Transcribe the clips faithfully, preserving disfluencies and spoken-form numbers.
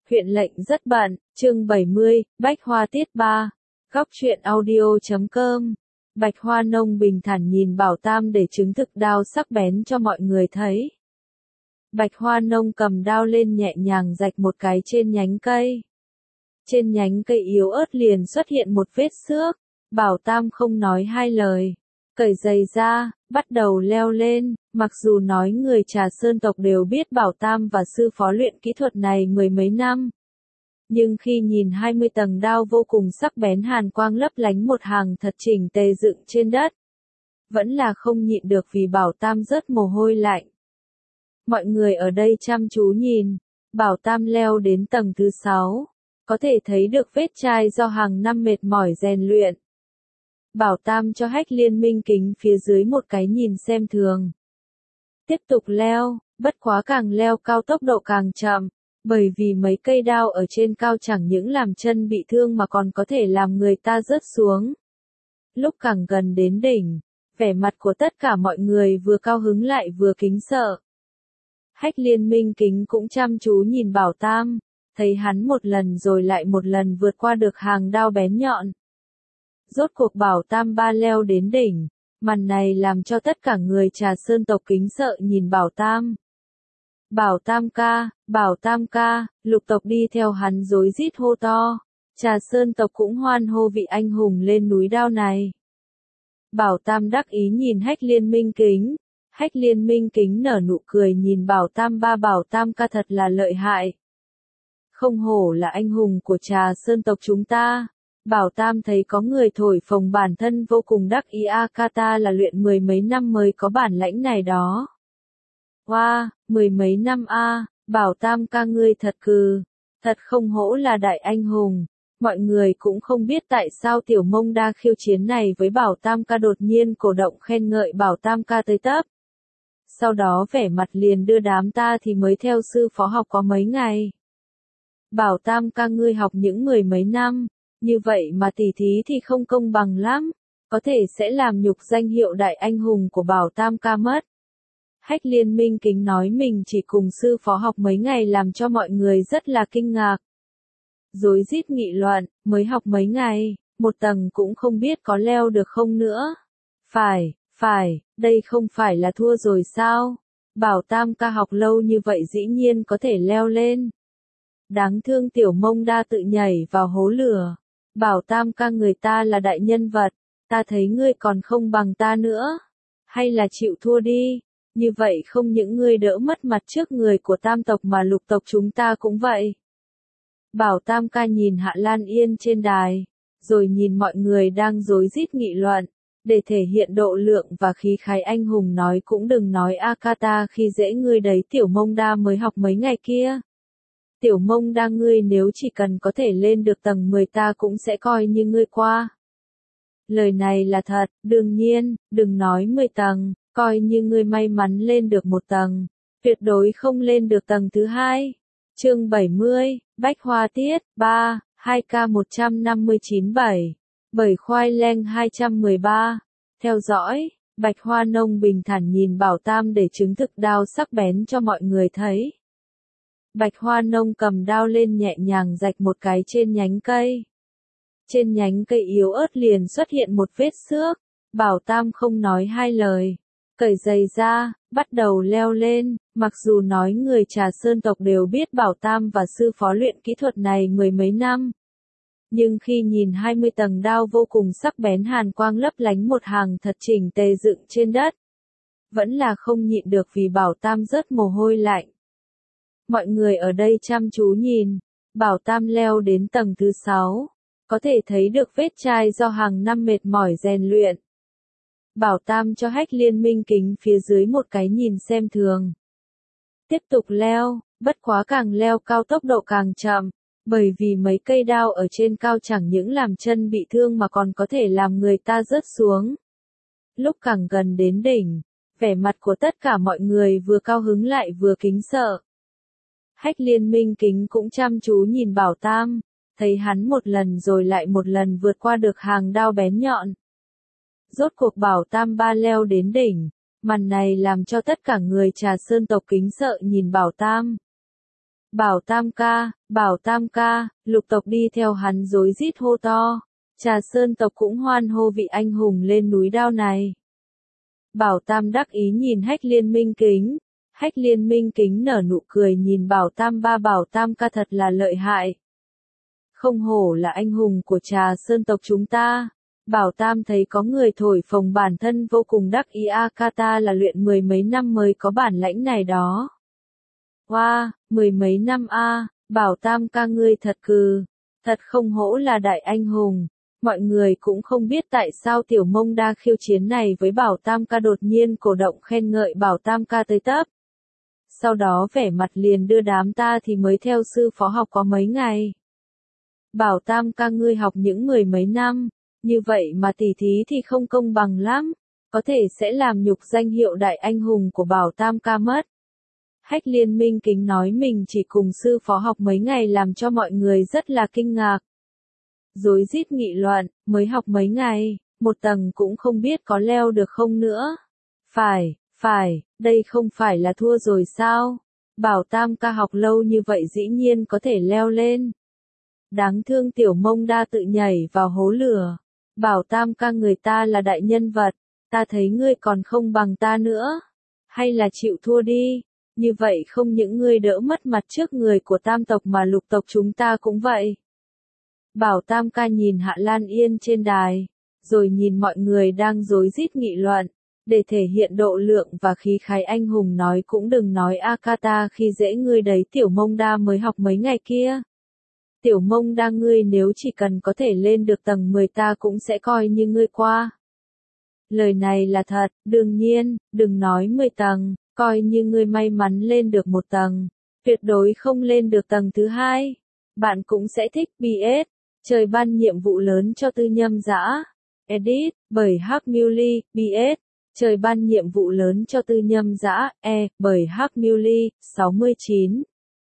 Huyện lệnh rất bận, chương bảy mươi, Bách Hoa tiết ba, góc truyện audio chấm com. Bạch Hoa Nông bình thản nhìn Bảo Tam để chứng thực đao sắc bén cho mọi người thấy. Bạch Hoa Nông cầm đao lên nhẹ nhàng rạch một cái trên nhánh cây. Trên nhánh cây yếu ớt liền xuất hiện một vết xước. Bảo Tam không nói hai lời, cởi giày ra, bắt đầu leo lên. Mặc dù nói người Trà Sơn tộc đều biết Bảo Tam và sư phó luyện kỹ thuật này mười mấy năm. Nhưng khi nhìn hai mươi tầng đao vô cùng sắc bén hàn quang lấp lánh một hàng thật chỉnh tề dựng trên đất, vẫn là không nhịn được vì Bảo Tam rớt mồ hôi lạnh. Mọi người ở đây chăm chú nhìn, Bảo Tam leo đến tầng thứ sáu, có thể thấy được vết chai do hàng năm mệt mỏi rèn luyện. Bảo Tam cho Hách Liên Minh kính phía dưới một cái nhìn xem thường. Tiếp tục leo, bất quá càng leo cao tốc độ càng chậm, bởi vì mấy cây đao ở trên cao chẳng những làm chân bị thương mà còn có thể làm người ta rớt xuống. Lúc càng gần đến đỉnh, vẻ mặt của tất cả mọi người vừa cao hứng lại vừa kính sợ. Hách Liên Minh kính cũng chăm chú nhìn Bảo Tam, thấy hắn một lần rồi lại một lần vượt qua được hàng đao bén nhọn. Rốt cuộc Bảo Tam ba leo đến đỉnh, màn này làm cho tất cả người Trà Sơn tộc kính sợ nhìn Bảo Tam. Bảo Tam ca, Bảo Tam ca, lục tộc đi theo hắn rối rít hô to. Trà Sơn tộc cũng hoan hô vị anh hùng lên núi đao này. Bảo Tam đắc ý nhìn Hách Liên Minh kính. Hách Liên Minh kính nở nụ cười nhìn Bảo Tam ba Bảo Tam ca thật là lợi hại. Không hổ là anh hùng của Trà Sơn tộc chúng ta. Bảo Tam thấy có người thổi phồng bản thân vô cùng đắc ý a ca ta là luyện mười mấy năm mới có bản lãnh này đó. Wow, mười mấy năm a, Bảo Tam ca ngươi thật cừ, thật không hổ là đại anh hùng. Mọi người cũng không biết tại sao tiểu mông đa khiêu chiến này với Bảo Tam ca đột nhiên cổ động khen ngợi Bảo Tam ca tới tấp. Sau đó vẻ mặt liền đưa đám ta thì mới theo sư phó học có mấy ngày. Bảo Tam ca ngươi học những mười mấy năm, như vậy mà tỉ thí thì không công bằng lắm, có thể sẽ làm nhục danh hiệu đại anh hùng của Bảo Tam ca mất. Hách Liên Minh kính nói mình chỉ cùng sư phó học mấy ngày làm cho mọi người rất là kinh ngạc. Rối rít nghị luận, mới học mấy ngày, một tầng cũng không biết có leo được không nữa. Phải, phải, đây không phải là thua rồi sao? Bảo Tam ca học lâu như vậy dĩ nhiên có thể leo lên. Đáng thương tiểu mông đa tự nhảy vào hố lửa. Bảo Tam ca người ta là đại nhân vật, ta thấy ngươi còn không bằng ta nữa. Hay là chịu thua đi, như vậy không những ngươi đỡ mất mặt trước người của Tam tộc mà lục tộc chúng ta cũng vậy. Bảo Tam ca nhìn Hạ Lan Yên trên đài, rồi nhìn mọi người đang rối rít nghị luận, để thể hiện độ lượng và khí khái anh hùng nói cũng đừng nói Akata khi dễ ngươi đấy tiểu mông đa mới học mấy ngày kia. Tiểu mông đa ngươi nếu chỉ cần có thể lên được tầng mười ta cũng sẽ coi như ngươi qua. Lời này là thật, đương nhiên, đừng nói mười tầng, coi như ngươi may mắn lên được một tầng, tuyệt đối không lên được tầng thứ hai. Chương bảy mươi, Bách Hoa tiết ba, hai K một năm chín bảy, bảy khoai leng hai một ba. Theo dõi, Bạch Hoa Nông bình thản nhìn Bảo Tam để chứng thực đao sắc bén cho mọi người thấy. Bạch Hoa Nông cầm đao lên nhẹ nhàng rạch một cái trên nhánh cây. Trên nhánh cây yếu ớt liền xuất hiện một vết xước. Bảo Tam không nói hai lời, cởi giày ra, bắt đầu leo lên. Mặc dù nói người Trà Sơn tộc đều biết Bảo Tam và sư phó luyện kỹ thuật này mười mấy năm. Nhưng khi nhìn hai mươi tầng đao vô cùng sắc bén hàn quang lấp lánh một hàng thật chỉnh tề dựng trên đất, vẫn là không nhịn được vì Bảo Tam rớt mồ hôi lạnh. Mọi người ở đây chăm chú nhìn, Bảo Tam leo đến tầng thứ sáu, có thể thấy được vết chai do hàng năm mệt mỏi rèn luyện. Bảo Tam cho Hách Liên Minh kính phía dưới một cái nhìn xem thường. Tiếp tục leo, bất quá càng leo cao tốc độ càng chậm, bởi vì mấy cây đao ở trên cao chẳng những làm chân bị thương mà còn có thể làm người ta rớt xuống. Lúc càng gần đến đỉnh, vẻ mặt của tất cả mọi người vừa cao hứng lại vừa kính sợ. Hách Liên Minh kính cũng chăm chú nhìn Bảo Tam, thấy hắn một lần rồi lại một lần vượt qua được hàng đao bén nhọn. Rốt cuộc Bảo Tam ba leo đến đỉnh, màn này làm cho tất cả người Trà Sơn tộc kính sợ nhìn Bảo Tam. Bảo Tam ca, Bảo Tam ca, lục tộc đi theo hắn rối rít hô to. Trà Sơn tộc cũng hoan hô vị anh hùng lên núi đao này. Bảo Tam đắc ý nhìn Hách Liên Minh Kính. Hách Liên Minh Kính nở nụ cười nhìn Bảo Tam ba Bảo Tam ca thật là lợi hại. Không hổ là anh hùng của Trà Sơn tộc chúng ta. Bảo Tam thấy có người thổi phồng bản thân vô cùng đắc ý a ca ta là luyện mười mấy năm mới có bản lãnh này đó. Wow, mười mấy năm a, Bảo Tam ca ngươi thật cừ, thật không hổ là đại anh hùng. Mọi người cũng không biết tại sao Tiểu Mông Đa khiêu chiến này với Bảo Tam ca đột nhiên cổ động khen ngợi Bảo Tam ca tới tấp. Sau đó vẻ mặt liền đưa đám ta thì mới theo sư phó học có mấy ngày. Bảo Tam ca ngươi học những mười mấy năm, như vậy mà tỉ thí thì không công bằng lắm, có thể sẽ làm nhục danh hiệu đại anh hùng của Bảo Tam ca mất. Hách Liên Minh Kính nói mình chỉ cùng sư phó học mấy ngày làm cho mọi người rất là kinh ngạc. Rối rít nghị luận, mới học mấy ngày, một tầng cũng không biết có leo được không nữa. Phải, phải, đây không phải là thua rồi sao? Bảo Tam ca học lâu như vậy dĩ nhiên có thể leo lên. Đáng thương Tiểu Mông Đa tự nhảy vào hố lửa. Bảo Tam ca người ta là đại nhân vật, ta thấy ngươi còn không bằng ta nữa. Hay là chịu thua đi, như vậy không những ngươi đỡ mất mặt trước người của tam tộc mà lục tộc chúng ta cũng vậy. Bảo Tam ca nhìn Hạ Lan Yên trên đài, rồi nhìn mọi người đang rối rít nghị luận, để thể hiện độ lượng và khí khái anh hùng nói cũng đừng nói Akata khi dễ ngươi đấy Tiểu Mông Đa mới học mấy ngày kia. Tiểu Mông Đa ngươi nếu chỉ cần có thể lên được tầng mười ta cũng sẽ coi như ngươi qua. Lời này là thật, đương nhiên, đừng nói mười tầng, coi như ngươi may mắn lên được một tầng, tuyệt đối không lên được tầng thứ hai. Bạn cũng sẽ thích bê ét, trời ban nhiệm vụ lớn cho Tư Nhâm Dã. Edit, bởi Hắc Muley, bê ét, trời ban nhiệm vụ lớn cho Tư Nhâm Dã, E, bởi Hắc Muley, sáu mươi chín.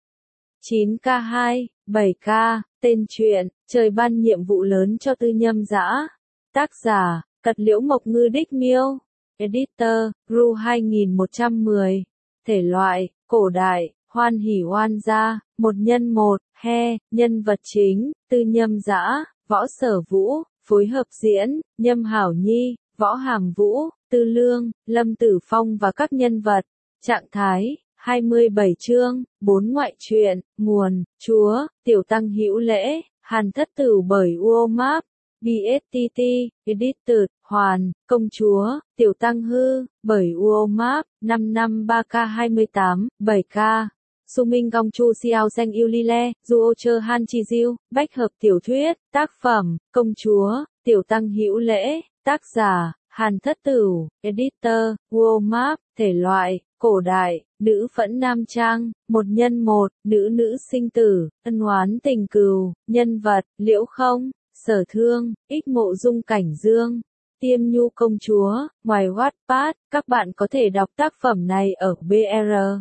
chín K hai, bảy K, tên truyện, trời ban nhiệm vụ lớn cho Tư Nhâm Dã. Tác giả, Cật Liễu Mộc Ngư Đích Miêu. Editor, Ru hai nghìn một trăm mười. Thể loại, cổ đại, hoan hỉ oan gia, một nhân một, he, nhân vật chính, Tư Nhâm Dã, Võ Sở Vũ, phối hợp diễn, Nhâm Hảo Nhi, Võ Hàm Vũ, Tư Lương, Lâm Tử Phong và các nhân vật. Trạng thái, hai mươi bảy chương, bốn ngoại truyện, nguồn, Chúa, Tiểu Tăng Hữu Lễ, Hàn Thất Tử bởi Uomap, bê ét tê tê, Edited, Hoàn, Công Chúa, Tiểu Tăng Hư, bởi Uomap, năm năm ba K hai mươi tám, bảy K. Su Minh Gong Chu Xiao Zeng Yêu Li Le, Duo Chơ Han Chi Diêu, bách hợp tiểu thuyết, tác phẩm, Công Chúa, Tiểu Tăng Hữu Lễ, tác giả, Hàn Thất Tử, Editor, Uomap, thể loại, cổ đại, nữ phẫn nam trang, một nhân một, nữ nữ sinh tử, ân oán tình cừu, nhân vật, Liễu Không, Sở Thương, Ích Mộ Dung Cảnh Dương, Tiêm Nhu Công Chúa. Ngoài Wattpad, các bạn có thể đọc tác phẩm này ở bê rờ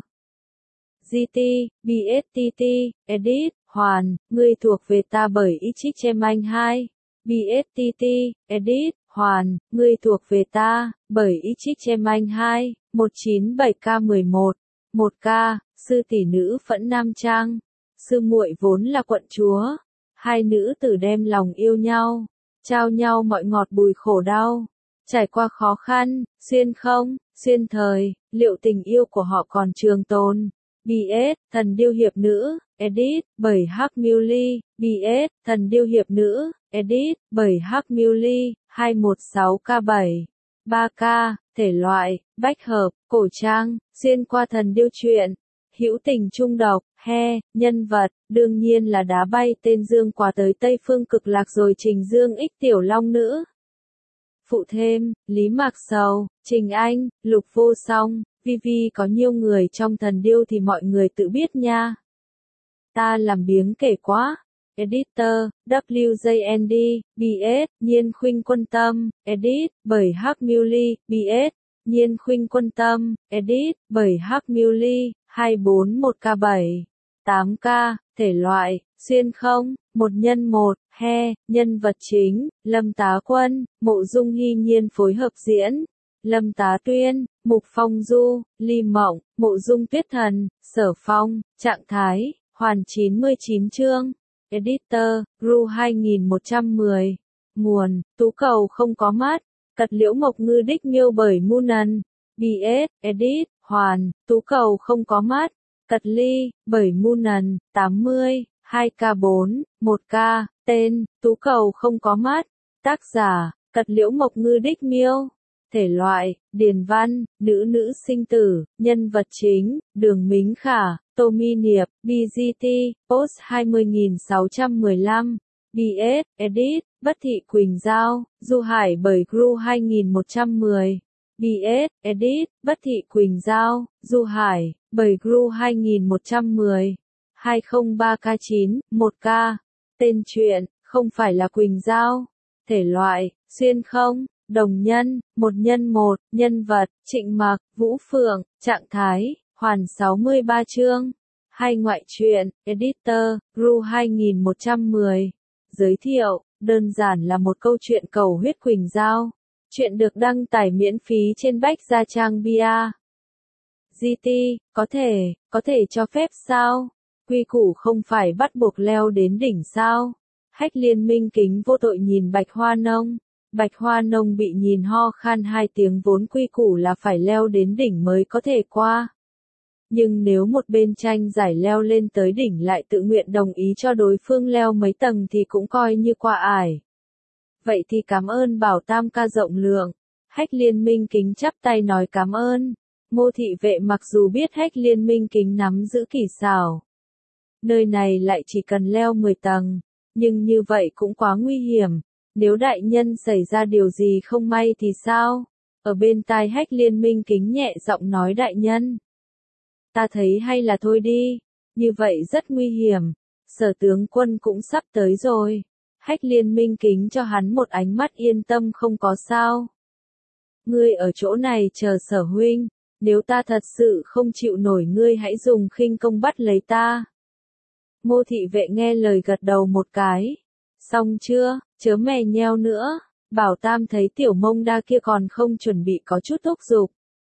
giê tê, bê ét tê tê, Edit, Hoàn, ngươi thuộc về ta bởi Ichichem hai, bê ét tê tê, Edit, Hoàn, ngươi thuộc về ta, bởi Ichichem hai, một chín bảy K mười một, một K, sư tỷ nữ phẫn nam trang, sư muội vốn là quận chúa, hai nữ tử đem lòng yêu nhau, trao nhau mọi ngọt bùi khổ đau, trải qua khó khăn, xuyên không, xuyên thời, liệu tình yêu của họ còn trường tồn. bê ét, Thần Điêu Hiệp Nữ, Edit, bởi Hắc Muley, bê ét, Thần Điêu Hiệp Nữ, Edit, bởi Hắc Muley, hai một sáu K bảy, ba K, thể loại, bách hợp, cổ trang, xuyên qua thần điêu truyện, hữu tình trung độc, he, nhân vật, đương nhiên là đá bay tên Dương Quá tới Tây Phương Cực Lạc rồi Trình Dương ích Tiểu Long Nữ. Phụ thêm, Lý Mạc Sầu, Trình Anh, Lục Vô Song, Vi Vi có nhiêu người trong thần điêu thì mọi người tự biết nha. Ta làm biếng kể quá. Editor, W J N D, bê ét, Nhiên Khuynh Quân Tâm, Edit, bởi Hắc Muley, bê ét, Nhiên Khuynh Quân Tâm, Edit, bởi Hắc Muley, hai bốn một K bảy, tám K, thể loại, xuyên không, một nhân một, he, nhân vật chính, Lâm Tá Quân, Mộ Dung Hy Nhiên phối hợp diễn, Lâm Tá Tuyên, Mục Phong Du, Ly Mộng, Mộ Dung Tuyết Thần, Sở Phong, trạng thái, Hoàn chín mươi chín chương. Editor, Ru hai nghìn một trăm mười. Nguồn, tú cầu không có mắt. Cật liễu mộc ngư đích miêu bởi Munan. bê ét, Edit, Hoàn, tú cầu không có mắt. Cật ly, bởi Munan, tám mươi, hai K bốn, một K. Tên, tú cầu không có mắt. Tác giả, Cật liễu mộc ngư đích miêu. Thể loại, điền văn, nữ nữ sinh tử, nhân vật chính, Đường Mính Khả, Tô Mi Niệp, bê giê tê, Post hai mươi nghìn sáu trăm mười lăm, bê ét, Edit, Bất Thị Quỳnh Giao, Du Hải bởi Ru hai nghìn một trăm mười, bê ét, Edit, Bất Thị Quỳnh Giao, Du Hải, bởi Ru hai nghìn một trăm mười, hai không ba K chín, một K. Tên truyện, không phải là Quỳnh Giao. Thể loại, xuyên không. Đồng nhân, một nhân một, nhân vật, Trịnh Mặc, Vũ Phượng, trạng thái, hoàn sáu mươi ba chương. Hai ngoại truyện, Editor, Ru hai nghìn một trăm mười. Giới thiệu, đơn giản là một câu chuyện cầu huyết Quỳnh Giao. Chuyện được đăng tải miễn phí trên Bách Gia Trang Bia. giê tê, có thể, có thể cho phép sao? Quy củ không phải bắt buộc leo đến đỉnh sao? Hách Liên Minh kính vô tội nhìn Bạch Hoa Nông. Bạch Hoa Nông bị nhìn ho khan hai tiếng, vốn quy củ là phải leo đến đỉnh mới có thể qua. Nhưng nếu một bên tranh giải leo lên tới đỉnh lại tự nguyện đồng ý cho đối phương leo mấy tầng thì cũng coi như qua ải. Vậy thì cảm ơn Bảo Tam ca rộng lượng. Hách Liên Minh kính chắp tay nói cảm ơn. Ngô thị vệ mặc dù biết Hách Liên Minh kính nắm giữ kỳ xảo. Nơi này lại chỉ cần leo mười tầng, nhưng như vậy cũng quá nguy hiểm. Nếu đại nhân xảy ra điều gì không may thì sao? Ở bên tai Hách Liên Minh kính nhẹ giọng nói đại nhân. Ta thấy hay là thôi đi, như vậy rất nguy hiểm, Sở tướng quân cũng sắp tới rồi. Hách Liên Minh kính cho hắn một ánh mắt yên tâm không có sao. Ngươi ở chỗ này chờ Sở huynh, nếu ta thật sự không chịu nổi ngươi hãy dùng khinh công bắt lấy ta. Ngô thị vệ nghe lời gật đầu một cái. Xong chưa, chớ mè nheo nữa. Bảo Tam thấy tiểu mông đa kia còn không chuẩn bị có chút thúc giục.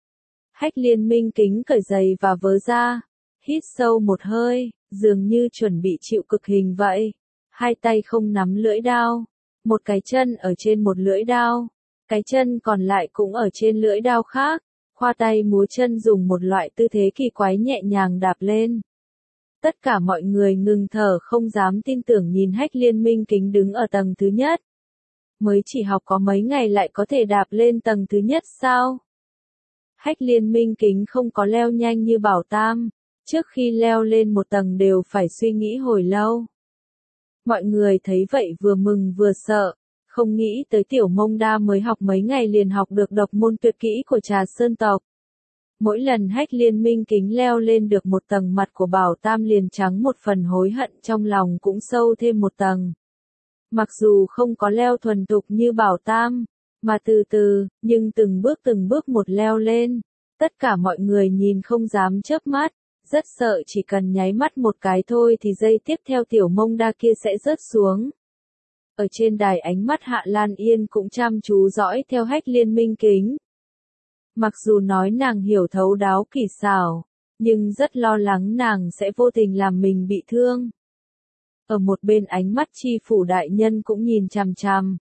Hách Liên Minh kính cởi giày và vớ ra. Hít sâu một hơi, dường như chuẩn bị chịu cực hình vậy. Hai tay không nắm lưỡi đao. Một cái chân ở trên một lưỡi đao. Cái chân còn lại cũng ở trên lưỡi đao khác. Khoa tay múa chân dùng một loại tư thế kỳ quái nhẹ nhàng đạp lên. Tất cả mọi người ngừng thở không dám tin tưởng nhìn Hách Liên Minh kính đứng ở tầng thứ nhất. Mới chỉ học có mấy ngày lại có thể đạp lên tầng thứ nhất sao? Hách Liên Minh kính không có leo nhanh như Bảo Tam. Trước khi leo lên một tầng đều phải suy nghĩ hồi lâu. Mọi người thấy vậy vừa mừng vừa sợ. Không nghĩ tới tiểu mông đa mới học mấy ngày liền học được độc môn tuyệt kỹ của Trà Sơn tộc. Mỗi lần Hách Liên Minh kính leo lên được một tầng, mặt của Bảo Tam liền trắng một phần, hối hận trong lòng cũng sâu thêm một tầng. Mặc dù không có leo thuần thục như Bảo Tam, mà từ từ, nhưng từng bước từng bước một leo lên. Tất cả mọi người nhìn không dám chớp mắt, rất sợ chỉ cần nháy mắt một cái thôi thì giây tiếp theo tiểu mông đa kia sẽ rớt xuống. Ở trên đài ánh mắt Hạ Lan Yên cũng chăm chú dõi theo Hách Liên Minh kính. Mặc dù nói nàng hiểu thấu đáo kỳ xảo, nhưng rất lo lắng nàng sẽ vô tình làm mình bị thương. Ở một bên ánh mắt Chi phủ đại nhân cũng nhìn chằm chằm.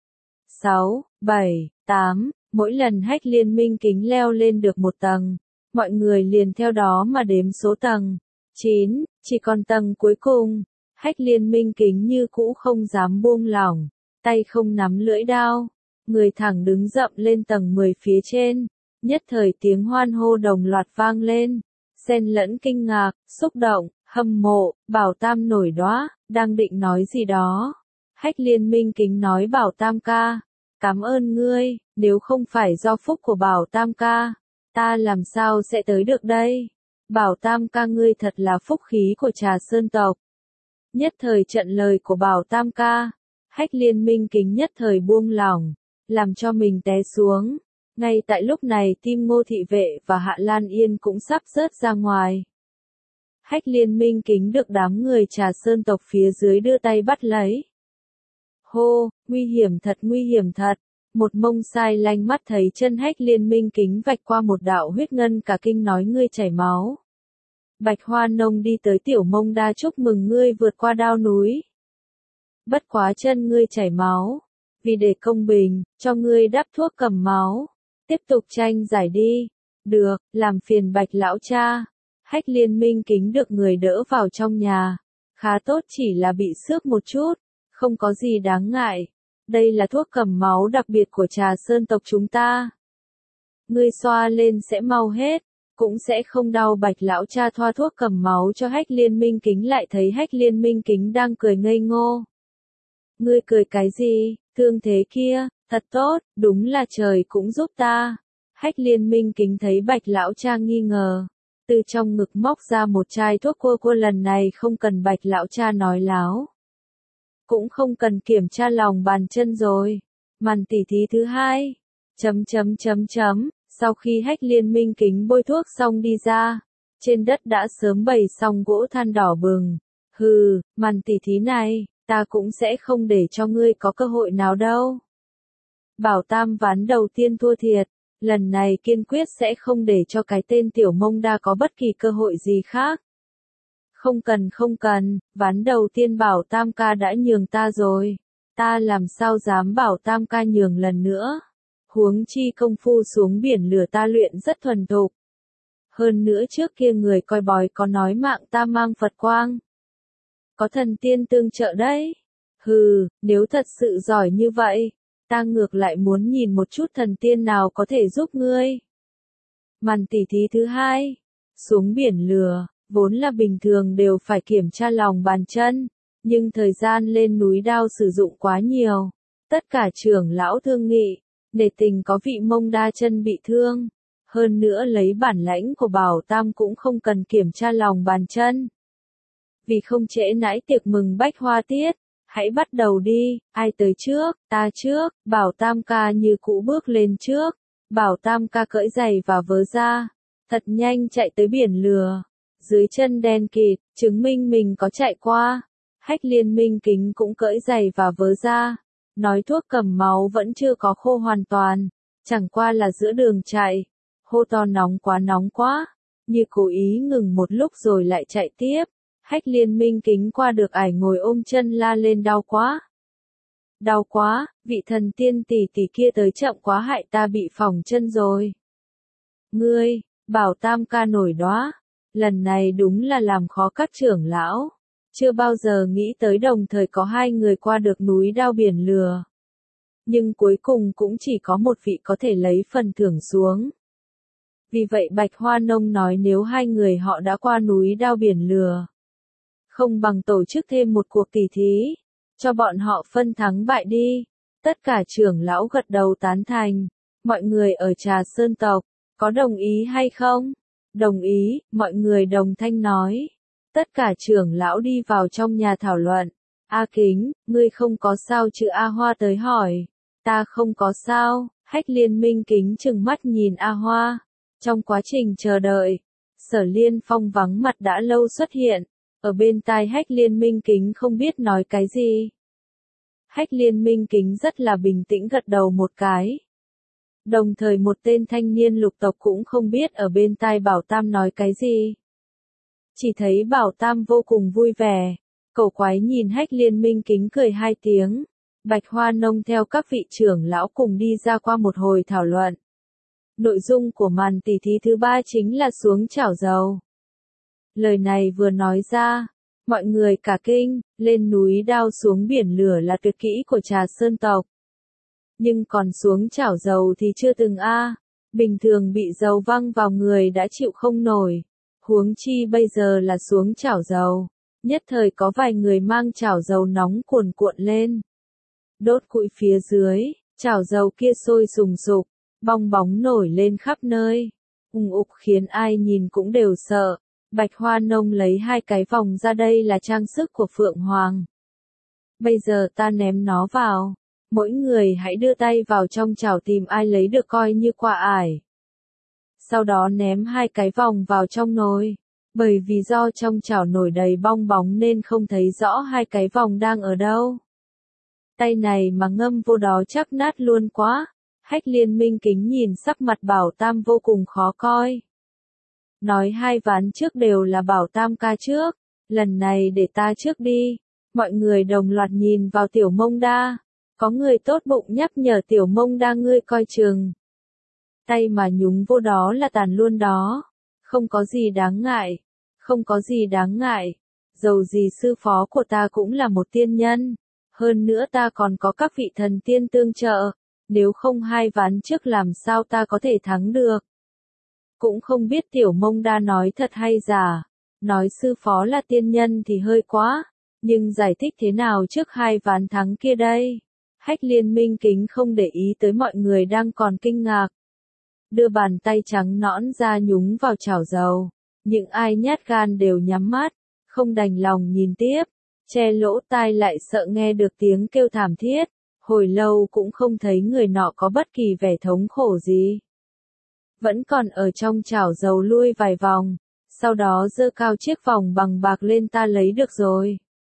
sáu, bảy, tám, mỗi lần Hách Liên Minh kính leo lên được một tầng, mọi người liền theo đó mà đếm số tầng. chín, chỉ còn tầng cuối cùng. Hách Liên Minh kính như cũ không dám buông lỏng, tay không nắm lưỡi đao, người thẳng đứng dậm lên tầng mười phía trên. Nhất thời tiếng hoan hô đồng loạt vang lên, xen lẫn kinh ngạc, xúc động, hâm mộ. Bảo Tam nổi đoá, đang định nói gì đó. Hách Liên Minh kính nói Bảo Tam ca, cảm ơn ngươi, nếu không phải do phúc của Bảo Tam ca, ta làm sao sẽ tới được đây. Bảo Tam ca ngươi thật là phúc khí của Trà Sơn tộc. Nhất thời trận lời của Bảo Tam ca, Hách Liên Minh kính nhất thời buông lỏng, làm cho mình té xuống. Ngay tại lúc này tim Ngô thị vệ và Hạ Lan Yên cũng sắp rớt ra ngoài. Hách Liên Minh kính được đám người Trà Sơn tộc phía dưới đưa tay bắt lấy. Hô, nguy hiểm thật, nguy hiểm thật. Một mông sai lanh mắt thấy chân Hách Liên Minh kính vạch qua một đạo huyết ngân cả kinh nói ngươi chảy máu. Bạch Hoa Nông đi tới Tiểu Mông Đa chúc mừng ngươi vượt qua đao núi. Bất quá chân ngươi chảy máu. Vì để công bình, cho ngươi đắp thuốc cầm máu. Tiếp tục tranh giải đi. Được, làm phiền Bạch lão cha. Hách Liên Minh Kính được người đỡ vào trong nhà. Khá tốt, chỉ là bị xước một chút. Không có gì đáng ngại. Đây là thuốc cầm máu đặc biệt của Trà Sơn tộc chúng ta. Ngươi xoa lên sẽ mau hết. Cũng sẽ không đau. Bạch lão cha thoa thuốc cầm máu cho Hách Liên Minh Kính, lại thấy Hách Liên Minh Kính đang cười ngây ngô. Ngươi cười cái gì, thương thế kia, thật tốt, đúng là trời cũng giúp ta. Hách Liên Minh Kính thấy Bạch lão cha nghi ngờ, từ trong ngực móc ra một chai thuốc cô cô, lần này không cần Bạch lão cha nói láo. Cũng không cần kiểm tra lòng bàn chân rồi. Màn tỉ thí thứ hai. Chấm chấm chấm chấm. Sau khi Hách Liên Minh Kính bôi thuốc xong đi ra, trên đất đã sớm bày xong gỗ than đỏ bừng. Hừ, màn tỉ thí này, ta cũng sẽ không để cho ngươi có cơ hội nào đâu. Bảo Tam ván đầu tiên thua thiệt, lần này kiên quyết sẽ không để cho cái tên Tiểu Mông Đa có bất kỳ cơ hội gì khác. Không cần không cần, ván đầu tiên Bảo Tam ca đã nhường ta rồi, ta làm sao dám bảo Tam ca nhường lần nữa. Huống chi công phu xuống biển lửa ta luyện rất thuần thục. Hơn nữa trước kia người coi bói có nói mạng ta mang Phật quang. Có thần tiên tương trợ đấy. Hừ, nếu thật sự giỏi như vậy, ta ngược lại muốn nhìn một chút thần tiên nào có thể giúp ngươi. Màn tỉ thí thứ hai. Xuống biển lửa, vốn là bình thường đều phải kiểm tra lòng bàn chân, nhưng thời gian lên núi đao sử dụng quá nhiều. Tất cả trưởng lão thương nghị, nể tình có vị Mông Đa chân bị thương. Hơn nữa lấy bản lãnh của Bảo Tam cũng không cần kiểm tra lòng bàn chân. Vì không trễ nãi tiệc mừng bách hoa tiết, hãy bắt đầu đi, ai tới trước, ta trước. Bảo Tam ca như cũ bước lên trước. Bảo Tam ca cởi giày và vớ ra, thật nhanh chạy tới biển lửa. Dưới chân đen kịt, chứng minh mình có chạy qua. Hách Liên Minh Kính cũng cởi giày và vớ ra, nói thuốc cầm máu vẫn chưa có khô hoàn toàn, chẳng qua là giữa đường chạy. Hô to nóng quá nóng quá, như cố ý ngừng một lúc rồi lại chạy tiếp. Hách Liên Minh Kính qua được ải ngồi ôm chân la lên đau quá. Đau quá, vị thần tiên tỷ tỷ kia tới chậm quá hại ta bị phỏng chân rồi. Ngươi, Bảo Tam ca nổi đoá, lần này đúng là làm khó các trưởng lão. Chưa bao giờ nghĩ tới đồng thời có hai người qua được núi đao biển lửa. Nhưng cuối cùng cũng chỉ có một vị có thể lấy phần thưởng xuống. Vì vậy Bạch Hoa Nông nói nếu hai người họ đã qua núi đao biển lửa, không bằng tổ chức thêm một cuộc tỷ thí, cho bọn họ phân thắng bại đi. Tất cả trưởng lão gật đầu tán thành. Mọi người ở Trà Sơn tộc, có đồng ý hay không? Đồng ý, mọi người đồng thanh nói. Tất cả trưởng lão đi vào trong nhà thảo luận. A Kính, ngươi không có sao chứ? A Hoa tới hỏi. Ta không có sao. Hách Liên Minh Kính trừng mắt nhìn A Hoa. Trong quá trình chờ đợi, Sở Liên Phong vắng mặt đã lâu xuất hiện. Ở bên tai Hách Liên Minh Kính không biết nói cái gì. Hách Liên Minh Kính rất là bình tĩnh gật đầu một cái. Đồng thời một tên thanh niên lục tộc cũng không biết ở bên tai Bảo Tam nói cái gì. Chỉ thấy Bảo Tam vô cùng vui vẻ. Cẩu quái nhìn Hách Liên Minh Kính cười hai tiếng. Bạch Hoa Nông theo các vị trưởng lão cùng đi ra qua một hồi thảo luận. Nội dung của màn tỉ thí thứ ba chính là xuống chảo dầu. Lời này vừa nói ra, mọi người cả kinh, lên núi đao xuống biển lửa là tuyệt kỹ của Trà Sơn tộc. Nhưng còn xuống chảo dầu thì chưa từng a. Bình thường bị dầu văng vào người đã chịu không nổi. Huống chi bây giờ là xuống chảo dầu. Nhất thời có vài người mang chảo dầu nóng cuồn cuộn lên. Đốt củi phía dưới, chảo dầu kia sôi sùng sục, bong bóng nổi lên khắp nơi. Ùng ục khiến ai nhìn cũng đều sợ. Bạch Hoa Nông lấy hai cái vòng ra, đây là trang sức của Phượng Hoàng. Bây giờ ta ném nó vào. Mỗi người hãy đưa tay vào trong chảo tìm ai lấy được coi như quà ải. Sau đó ném hai cái vòng vào trong nồi. Bởi vì do trong chảo nổi đầy bong bóng nên không thấy rõ hai cái vòng đang ở đâu. Tay này mà ngâm vô đó chắc nát luôn quá. Hách Liên Minh Kính nhìn sắc mặt Bảo Tam vô cùng khó coi. Nói hai ván trước đều là bảo Tam ca trước, lần này để ta trước đi. Mọi người đồng loạt nhìn vào Tiểu Mông Đa, có người tốt bụng nhắc nhở Tiểu Mông Đa ngươi coi chừng. Tay mà nhúng vô đó là tàn luôn đó, không có gì đáng ngại, không có gì đáng ngại, dầu gì sư phó của ta cũng là một tiên nhân, hơn nữa ta còn có các vị thần tiên tương trợ, nếu không hai ván trước làm sao ta có thể thắng được. Cũng không biết Tiểu Mông Đa nói thật hay giả, nói sư phó là tiên nhân thì hơi quá, nhưng giải thích thế nào trước hai ván thắng kia đây? Hách Liên Minh Kính không để ý tới mọi người đang còn kinh ngạc. Đưa bàn tay trắng nõn ra nhúng vào chảo dầu, những ai nhát gan đều nhắm mắt, không đành lòng nhìn tiếp, che lỗ tai lại sợ nghe được tiếng kêu thảm thiết, hồi lâu cũng không thấy người nọ có bất kỳ vẻ thống khổ gì. Vẫn còn ở trong chảo dầu lui vài vòng, sau đó giơ cao chiếc vòng bằng bạc lên ta lấy được rồi.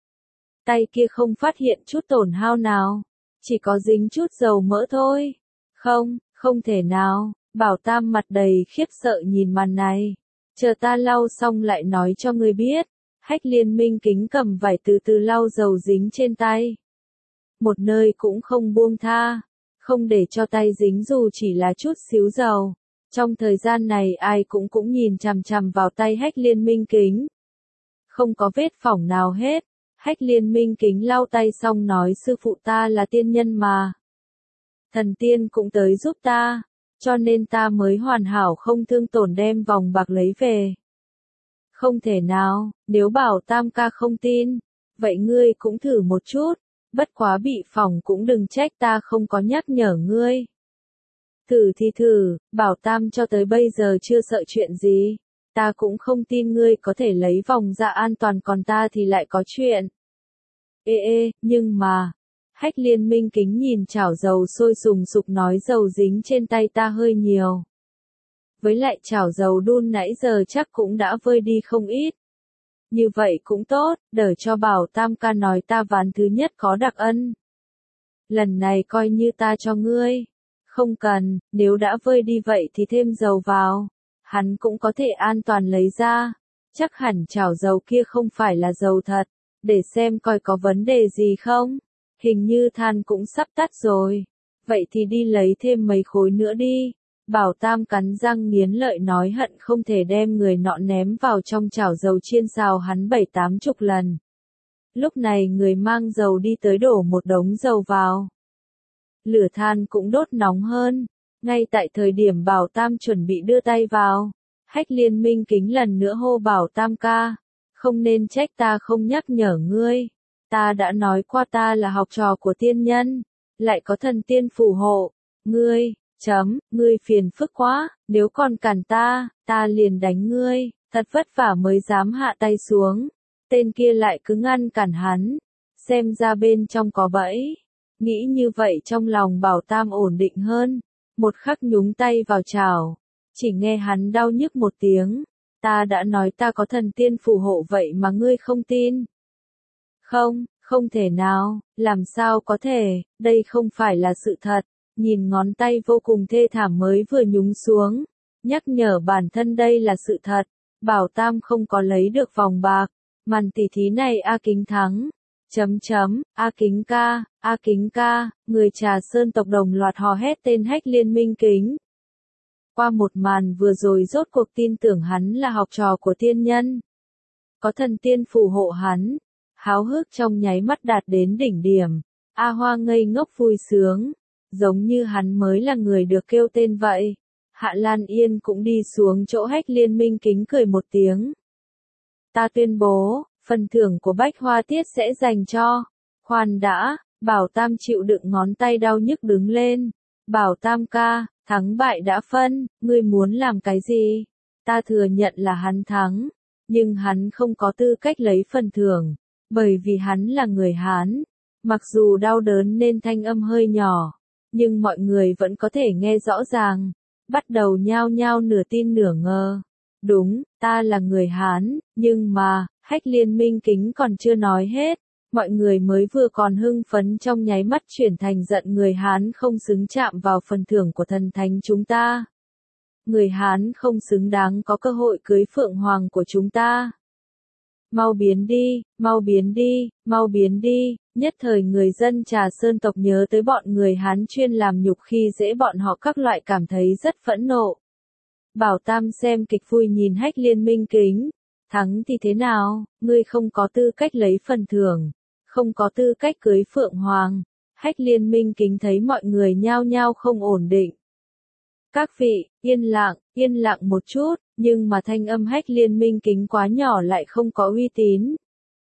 Tay kia không phát hiện chút tổn hao nào, chỉ có dính chút dầu mỡ thôi. Không, không thể nào, Bảo Tam mặt đầy khiếp sợ nhìn màn này. Chờ ta lau xong lại nói cho ngươi biết. Hách Liên Minh Kính cầm vải từ từ lau dầu dính trên tay. Một nơi cũng không buông tha, không để cho tay dính dù chỉ là chút xíu dầu. Trong thời gian này ai cũng cũng nhìn chằm chằm vào tay Hách Liên Minh Kính. Không có vết phỏng nào hết. Hách Liên Minh Kính lau tay xong nói sư phụ ta là tiên nhân mà. Thần tiên cũng tới giúp ta, cho nên ta mới hoàn hảo không thương tổn đem vòng bạc lấy về. Không thể nào, nếu bảo Tam ca không tin, vậy ngươi cũng thử một chút, bất quá bị phỏng cũng đừng trách ta không có nhắc nhở ngươi. Thử thì thử, bảo Tam cho tới bây giờ chưa sợ chuyện gì. Ta cũng không tin ngươi có thể lấy vòng ra an toàn còn ta thì lại có chuyện. Ê ê, nhưng mà, Hách Liên Minh Kính nhìn chảo dầu sôi sùng sục nói dầu dính trên tay ta hơi nhiều. Với lại chảo dầu đun nãy giờ chắc cũng đã vơi đi không ít. Như vậy cũng tốt, đỡ cho bảo Tam ca nói ta ván thứ nhất có đặc ân. Lần này coi như ta cho ngươi. Không cần, nếu đã vơi đi vậy thì thêm dầu vào. Hắn cũng có thể an toàn lấy ra. Chắc hẳn chảo dầu kia không phải là dầu thật. Để xem coi có vấn đề gì không. Hình như than cũng sắp tắt rồi. Vậy thì đi lấy thêm mấy khối nữa đi. Bảo Tam cắn răng nghiến lợi nói hận không thể đem người nọ ném vào trong chảo dầu chiên xào hắn bảy tám chục lần. Lúc này người mang dầu đi tới đổ một đống dầu vào. Lửa than cũng đốt nóng hơn. Ngay tại thời điểm Bảo Tam chuẩn bị đưa tay vào, Hách Liên Minh Kính lần nữa hô Bảo Tam ca. Không nên trách ta không nhắc nhở ngươi. Ta đã nói qua ta là học trò của tiên nhân. Lại có thần tiên phù hộ. Ngươi, chấm, ngươi phiền phức quá. Nếu còn cản ta, ta liền đánh ngươi. Thật vất vả mới dám hạ tay xuống. Tên kia lại cứ ngăn cản hắn. Xem ra bên trong có bẫy. Nghĩ như vậy trong lòng Bảo Tam ổn định hơn. Một khắc nhúng tay vào chảo. Chỉ nghe hắn đau nhức một tiếng. Ta đã nói ta có thần tiên phù hộ vậy mà ngươi không tin. Không, không thể nào, làm sao có thể, đây không phải là sự thật. Nhìn ngón tay vô cùng thê thảm mới vừa nhúng xuống. Nhắc nhở bản thân đây là sự thật. Bảo Tam không có lấy được vòng bạc. Màn tỉ thí này A Kính thắng. Chấm chấm, A Kính ca, A Kính ca, người Trà Sơn tộc đồng loạt hò hét tên Hách Liên Minh Kính. Qua một màn vừa rồi rốt cuộc tin tưởng hắn là học trò của tiên nhân. Có thần tiên phù hộ hắn. Háo hức trong nháy mắt đạt đến đỉnh điểm. A Hoa ngây ngốc vui sướng. Giống như hắn mới là người được kêu tên vậy. Hạ Lan Yên cũng đi xuống chỗ Hách Liên Minh Kính cười một tiếng. Ta tuyên bố, phần thưởng của Bách Hoa Tiết sẽ dành cho. Khoan đã, Bảo Tam chịu đựng ngón tay đau nhức đứng lên. Bảo Tam ca, thắng bại đã phân, ngươi muốn làm cái gì? Ta thừa nhận là hắn thắng, nhưng hắn không có tư cách lấy phần thưởng, bởi vì hắn là người Hán. Mặc dù đau đớn nên thanh âm hơi nhỏ, nhưng mọi người vẫn có thể nghe rõ ràng. Bắt đầu nhao nhao nửa tin nửa ngờ. Đúng, ta là người Hán, nhưng mà, Hách Liên Minh Kính còn chưa nói hết. Mọi người mới vừa còn hưng phấn trong nháy mắt chuyển thành giận người Hán không xứng chạm vào phần thưởng của thần thánh chúng ta. người Hán không xứng đáng có cơ hội cưới Phượng Hoàng của chúng ta. Mau biến đi, mau biến đi, mau biến đi, nhất thời người dân Trà Sơn tộc nhớ tới bọn người Hán chuyên làm nhục khi dễ bọn họ các loại cảm thấy rất phẫn nộ. Bảo Tam xem kịch vui nhìn Hách Liên Minh Kính, thắng thì thế nào, ngươi không có tư cách lấy phần thưởng, không có tư cách cưới Phượng Hoàng. Hách Liên Minh Kính thấy mọi người nhao nhao không ổn định. Các vị, yên lặng, yên lặng một chút, nhưng mà thanh âm Hách Liên Minh Kính quá nhỏ lại không có uy tín.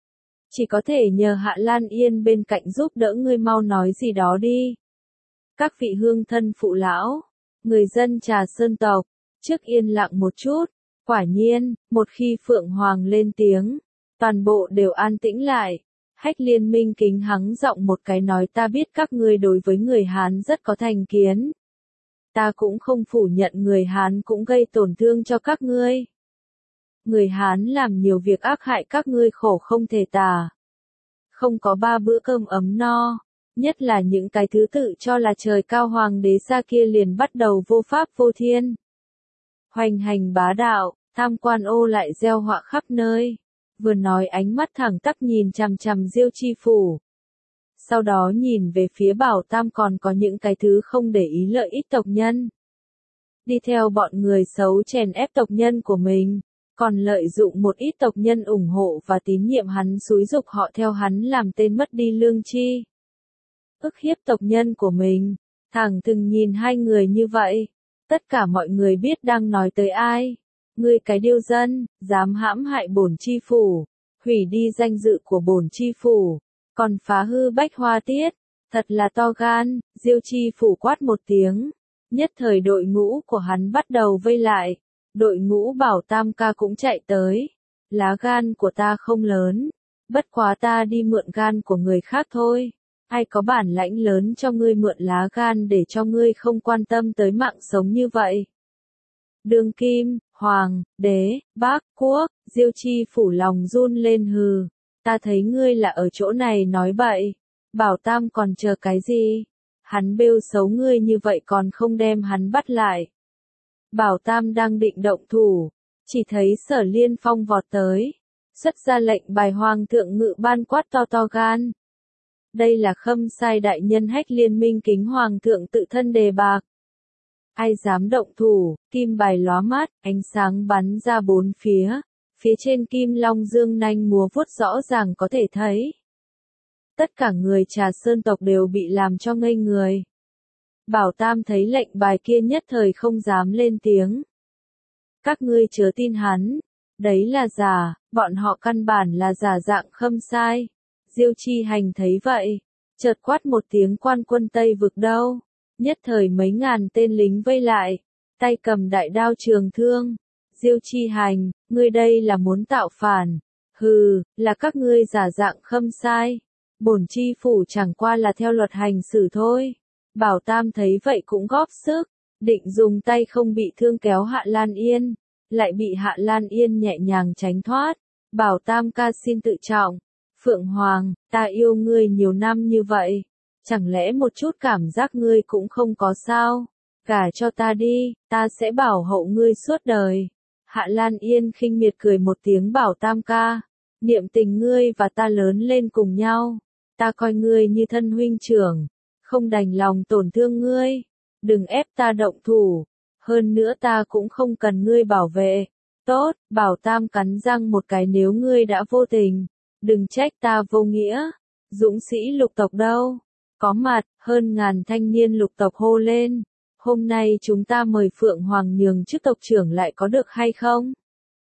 Chỉ có thể nhờ Hạ Lan Yên bên cạnh giúp đỡ ngươi mau nói gì đó đi. Các vị hương thân phụ lão, người dân Trà Sơn tộc, trước yên lặng một chút, quả nhiên, một khi Phượng Hoàng lên tiếng, toàn bộ đều an tĩnh lại. Hách Liên Minh Kính hắng giọng một cái nói ta biết các ngươi đối với người Hán rất có thành kiến. Ta cũng không phủ nhận người Hán cũng gây tổn thương cho các ngươi. Người Hán làm nhiều việc ác hại các ngươi khổ không thể tả. Không có ba bữa cơm ấm no, nhất là những cái thứ tự cho là trời cao hoàng đế xa kia liền bắt đầu vô pháp vô thiên. Hoành hành bá đạo, tham quan ô lại gieo họa khắp nơi. Vừa nói ánh mắt thẳng tắp nhìn chằm chằm Diêu Chi Phủ. Sau đó nhìn về phía Bảo Tam còn có những cái thứ không để ý lợi ích tộc nhân. Đi theo bọn người xấu chèn ép tộc nhân của mình, còn lợi dụng một ít tộc nhân ủng hộ và tín nhiệm hắn xúi dục họ theo hắn làm tên mất đi lương tri. Ức hiếp tộc nhân của mình, thẳng từng nhìn hai người như vậy, tất cả mọi người biết đang nói tới ai. Ngươi cái điêu dân, dám hãm hại bổn chi phủ, hủy đi danh dự của bổn chi phủ, còn phá hư bách hoa tiết, thật là to gan. Diêu Chi Phủ quát một tiếng, nhất thời đội ngũ của hắn bắt đầu vây lại, đội ngũ Bảo Tam ca cũng chạy tới. Lá gan của ta không lớn, bất quá ta đi mượn gan của người khác thôi. Ai có bản lãnh lớn cho ngươi mượn lá gan để cho ngươi không quan tâm tới mạng sống như vậy? Đương kim, hoàng, đế, bác, quốc, Diêu Chi Phủ lòng run lên hừ. Ta thấy ngươi là ở chỗ này nói bậy. Bảo Tam còn chờ cái gì? Hắn bêu xấu ngươi như vậy còn không đem hắn bắt lại. Bảo Tam đang định động thủ, chỉ thấy Sở Liên Phong vọt tới, xuất ra lệnh bài hoàng thượng ngự ban quát to to gan. Đây là Khâm Sai đại nhân Hách Liên Minh Kính hoàng thượng tự thân đề bạc. Ai dám động thủ, kim bài lóa mắt, ánh sáng bắn ra bốn phía, phía trên kim long dương nanh múa vuốt rõ ràng có thể thấy. Tất cả người Trà Sơn tộc đều bị làm cho ngây người. Bảo Tam thấy lệnh bài kia nhất thời không dám lên tiếng. Các ngươi chớ tin hắn, đấy là giả, bọn họ căn bản là giả dạng Khâm Sai. Diêu Chi Hành thấy vậy, chợt quát một tiếng quan quân Tây vực đâu. Nhất thời mấy ngàn tên lính vây lại, tay cầm đại đao trường thương. Diêu Chi Hành, ngươi đây là muốn tạo phản. Hừ, là các ngươi giả dạng Khâm Sai. Bổn chi phủ chẳng qua là theo luật hành xử thôi. Bảo Tam thấy vậy cũng góp sức, định dùng tay không bị thương kéo Hạ Lan Yên, lại bị Hạ Lan Yên nhẹ nhàng tránh thoát. Bảo Tam ca xin tự trọng. Phượng Hoàng, ta yêu ngươi nhiều năm như vậy, chẳng lẽ một chút cảm giác ngươi cũng không có sao? Gả cho ta đi, ta sẽ bảo hộ ngươi suốt đời. Hạ Lan Yên khinh miệt cười một tiếng. Bảo Tam ca, niệm tình ngươi và ta lớn lên cùng nhau, ta coi ngươi như thân huynh trưởng, không đành lòng tổn thương ngươi, đừng ép ta động thủ, hơn nữa ta cũng không cần ngươi bảo vệ. Tốt, Bảo Tam cắn răng một cái, nếu ngươi đã vô tình, đừng trách ta vô nghĩa. Dũng sĩ lục tộc đâu? Có mặt, hơn ngàn thanh niên lục tộc hô lên. Hôm nay chúng ta mời Phượng Hoàng nhường chức tộc trưởng lại có được hay không?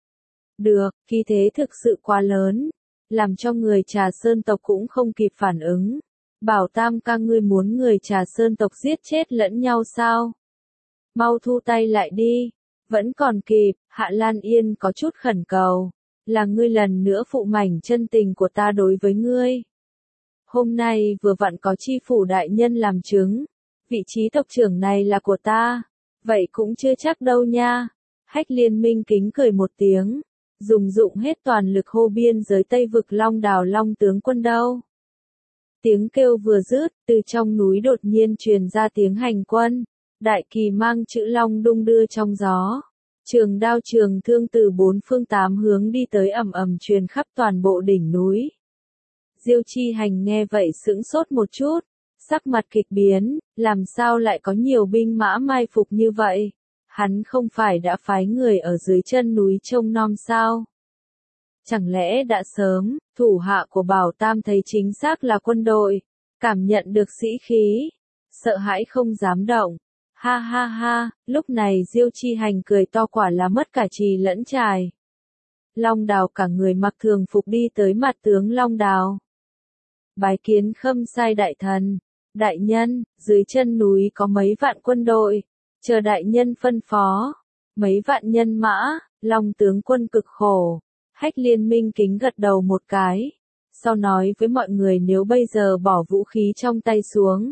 Được, khí thế thực sự quá lớn, làm cho người Trà Sơn tộc cũng không kịp phản ứng. Bảo Tam ca, ngươi muốn người Trà Sơn tộc giết chết lẫn nhau sao? Mau thu tay lại đi, vẫn còn kịp. Hạ Lan Yên có chút khẩn cầu, là ngươi lần nữa phụ mảnh chân tình của ta đối với ngươi. Hôm nay vừa vặn có chi phủ đại nhân làm chứng, vị trí tộc trưởng này là của ta, vậy cũng chưa chắc đâu nha. Hách Liên Minh Kính cười một tiếng, dùng dụng hết toàn lực hô biên giới Tây vực Long Đào Long tướng quân đâu. Tiếng kêu vừa dứt, từ trong núi đột nhiên truyền ra tiếng hành quân. Đại kỳ mang chữ long đung đưa trong gió. Trường đao trường thương từ bốn phương tám hướng đi tới ầm ầm truyền khắp toàn bộ đỉnh núi. Diêu Chi Hành nghe vậy sững sốt một chút, sắc mặt kịch biến, làm sao lại có nhiều binh mã mai phục như vậy? Hắn không phải đã phái người ở dưới chân núi trông nom sao? Chẳng lẽ đã sớm, thủ hạ của Bảo Tam thấy chính xác là quân đội, cảm nhận được sĩ khí, sợ hãi không dám động. Ha ha ha, lúc này Diêu Chi Hành cười to quả là mất cả trì lẫn trài. Long Đào cả người mặc thường phục đi tới mặt tướng Long Đào. Bái kiến Khâm Sai đại thần, đại nhân, dưới chân núi có mấy vạn quân đội, chờ đại nhân phân phó, mấy vạn nhân mã, Long tướng quân cực khổ. Hách Liên Minh kính gật đầu một cái, sau nói với mọi người nếu bây giờ bỏ vũ khí trong tay xuống.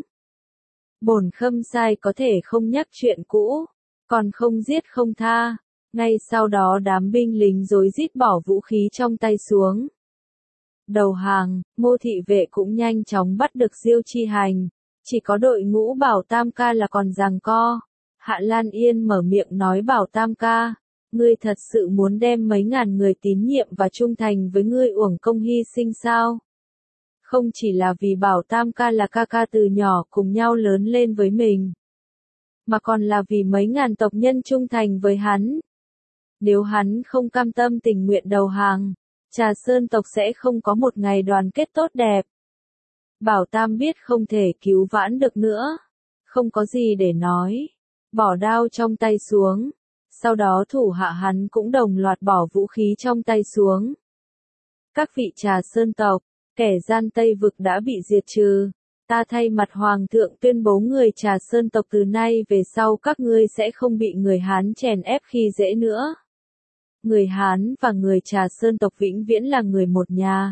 Bổn Khâm Sai có thể không nhắc chuyện cũ, còn không giết không tha. Ngay sau đó đám binh lính rối rít bỏ vũ khí trong tay xuống. Đầu hàng, Ngô thị vệ cũng nhanh chóng bắt được Diêu Chi Hành, chỉ có đội ngũ Bảo Tam ca là còn giằng co. Hạ Lan Yên mở miệng nói Bảo Tam ca, ngươi thật sự muốn đem mấy ngàn người tín nhiệm và trung thành với ngươi uổng công hy sinh sao? Không chỉ là vì Bảo Tam ca là ca ca từ nhỏ cùng nhau lớn lên với mình, mà còn là vì mấy ngàn tộc nhân trung thành với hắn. Nếu hắn không cam tâm tình nguyện đầu hàng, Trà Sơn tộc sẽ không có một ngày đoàn kết tốt đẹp. Bảo Tam biết không thể cứu vãn được nữa, không có gì để nói, bỏ đao trong tay xuống. Sau đó thủ hạ hắn cũng đồng loạt bỏ vũ khí trong tay xuống. Các vị Trà Sơn tộc, kẻ gian Tây Vực đã bị diệt trừ. Ta thay mặt Hoàng thượng tuyên bố người Trà Sơn tộc từ nay về sau các ngươi sẽ không bị người Hán chèn ép khi dễ nữa. Người Hán và người Trà Sơn tộc vĩnh viễn là người một nhà.